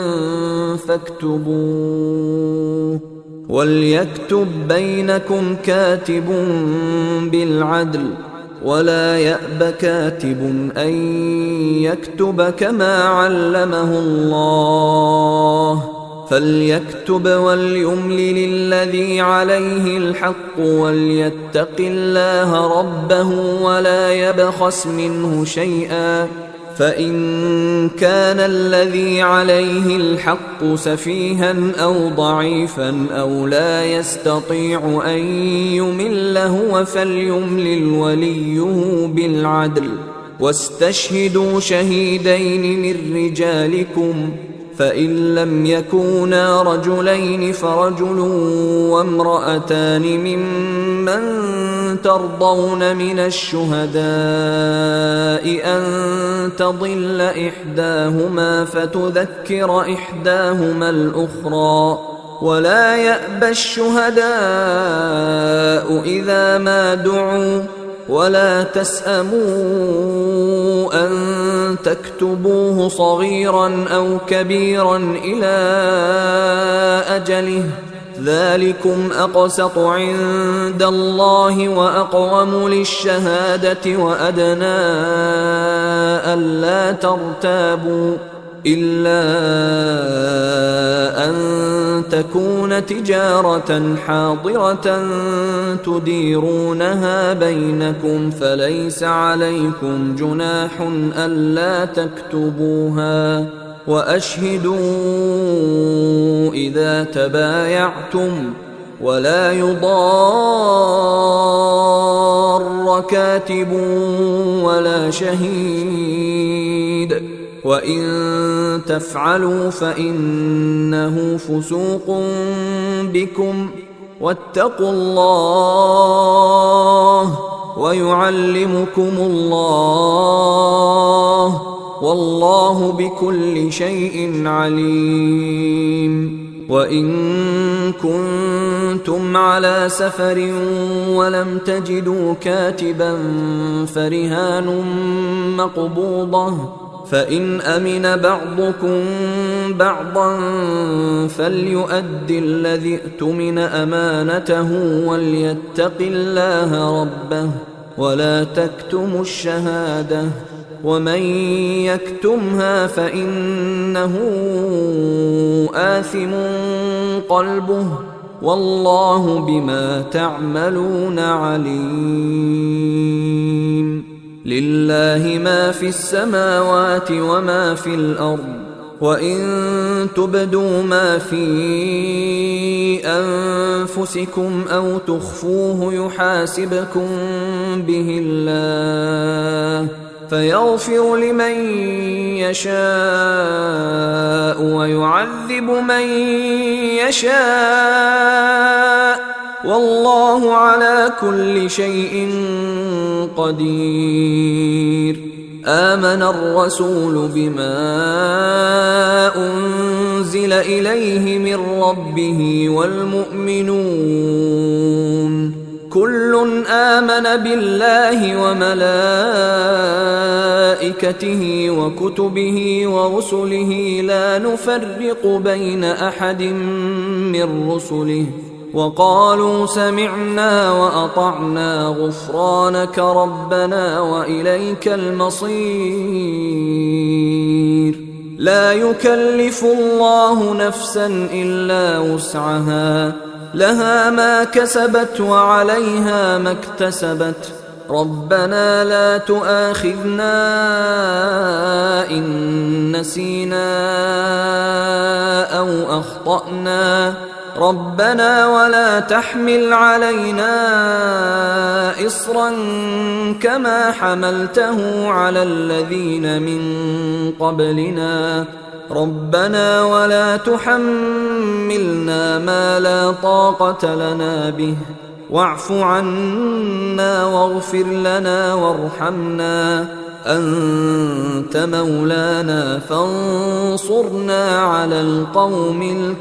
فاكتبوه، وليكتب بينكم كاتب بالعدل ولا يأب كاتب أن يكتب كما علمه الله، فليكتب وليملل الذي عليه الحق وليتق الله ربه ولا يبخس منه شيئا، فإن كان الذي عليه الحق سفيها أو ضعيفا أو لا يستطيع أن يمل هو فليملل وليه بالعدل، واستشهدوا شهيدين من رجالكم، فإن لم يكونا رجلين فرجل وامرأتان ممن ترضون من الشهداء أن تضل إحداهما فتذكر إحداهما الأخرى، ولا يأبى الشهداء إذا ما دعوا، ولا تسأموا أن تكتبوه صغيرا أو كبيرا إلى أجله، ذلكم أقسط عند الله وأقوم للشهادة وأدنى ألا ترتابوا، إلا أن تكون تجارة حاضرة تديرونها بينكم فليس عليكم جناح ألا تكتبوها، وأشهدوا إذا تبايعتم، ولا يضار كاتب ولا شهيد، وإن تفعلوا فإنه فسوق بكم، واتقوا الله ويعلمكم الله، والله بكل شيء عليم. وإن كنتم على سفر ولم تجدوا كاتبا فرهان مقبوضة، فإن أمن بعضكم بعضا فليؤد الذي اؤتمن أمانته وليتق الله ربه ولا تكتموا الشهادة، ومن يكتمها فإنه آثم قلبه، والله بما تعملون عليم. لله ما في السماوات وما في الأرض، وإن تبدوا ما في أنفسكم أو تخفوه يحاسبكم به الله، فيغفر لمن يشاء ويعذب من يشاء، والله على كل شيء قدير. آمن الرسول بما أنزل إليه من ربه والمؤمنون كل آمن بالله وملائكته وكتبه ورسله لا نفرق بين أحد من رسله، وقالوا سمعنا وأطعنا غفرانك ربنا وإليك المصير. لا يكلف الله نفسا إلا وسعها، لها ما كسبت وعليها ما اكتسبت. ربنا لا تؤاخذنا إن نسينا أو أخطأنا، ربنا ولا تحمل علينا إصرا كما حملته على الذين من قبلنا، ربنا ولا تحملنا ما لا طاقة لنا به، واعف عنا واغفر لنا وارحمنا، أنت مولانا فانصرنا على القوم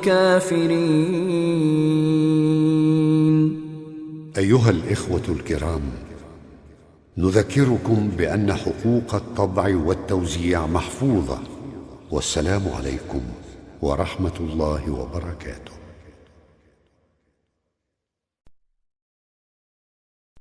الكافرين. أيها الإخوة الكرام، نذكركم بأن حقوق الطبع والتوزيع محفوظة، والسلام عليكم ورحمة الله وبركاته.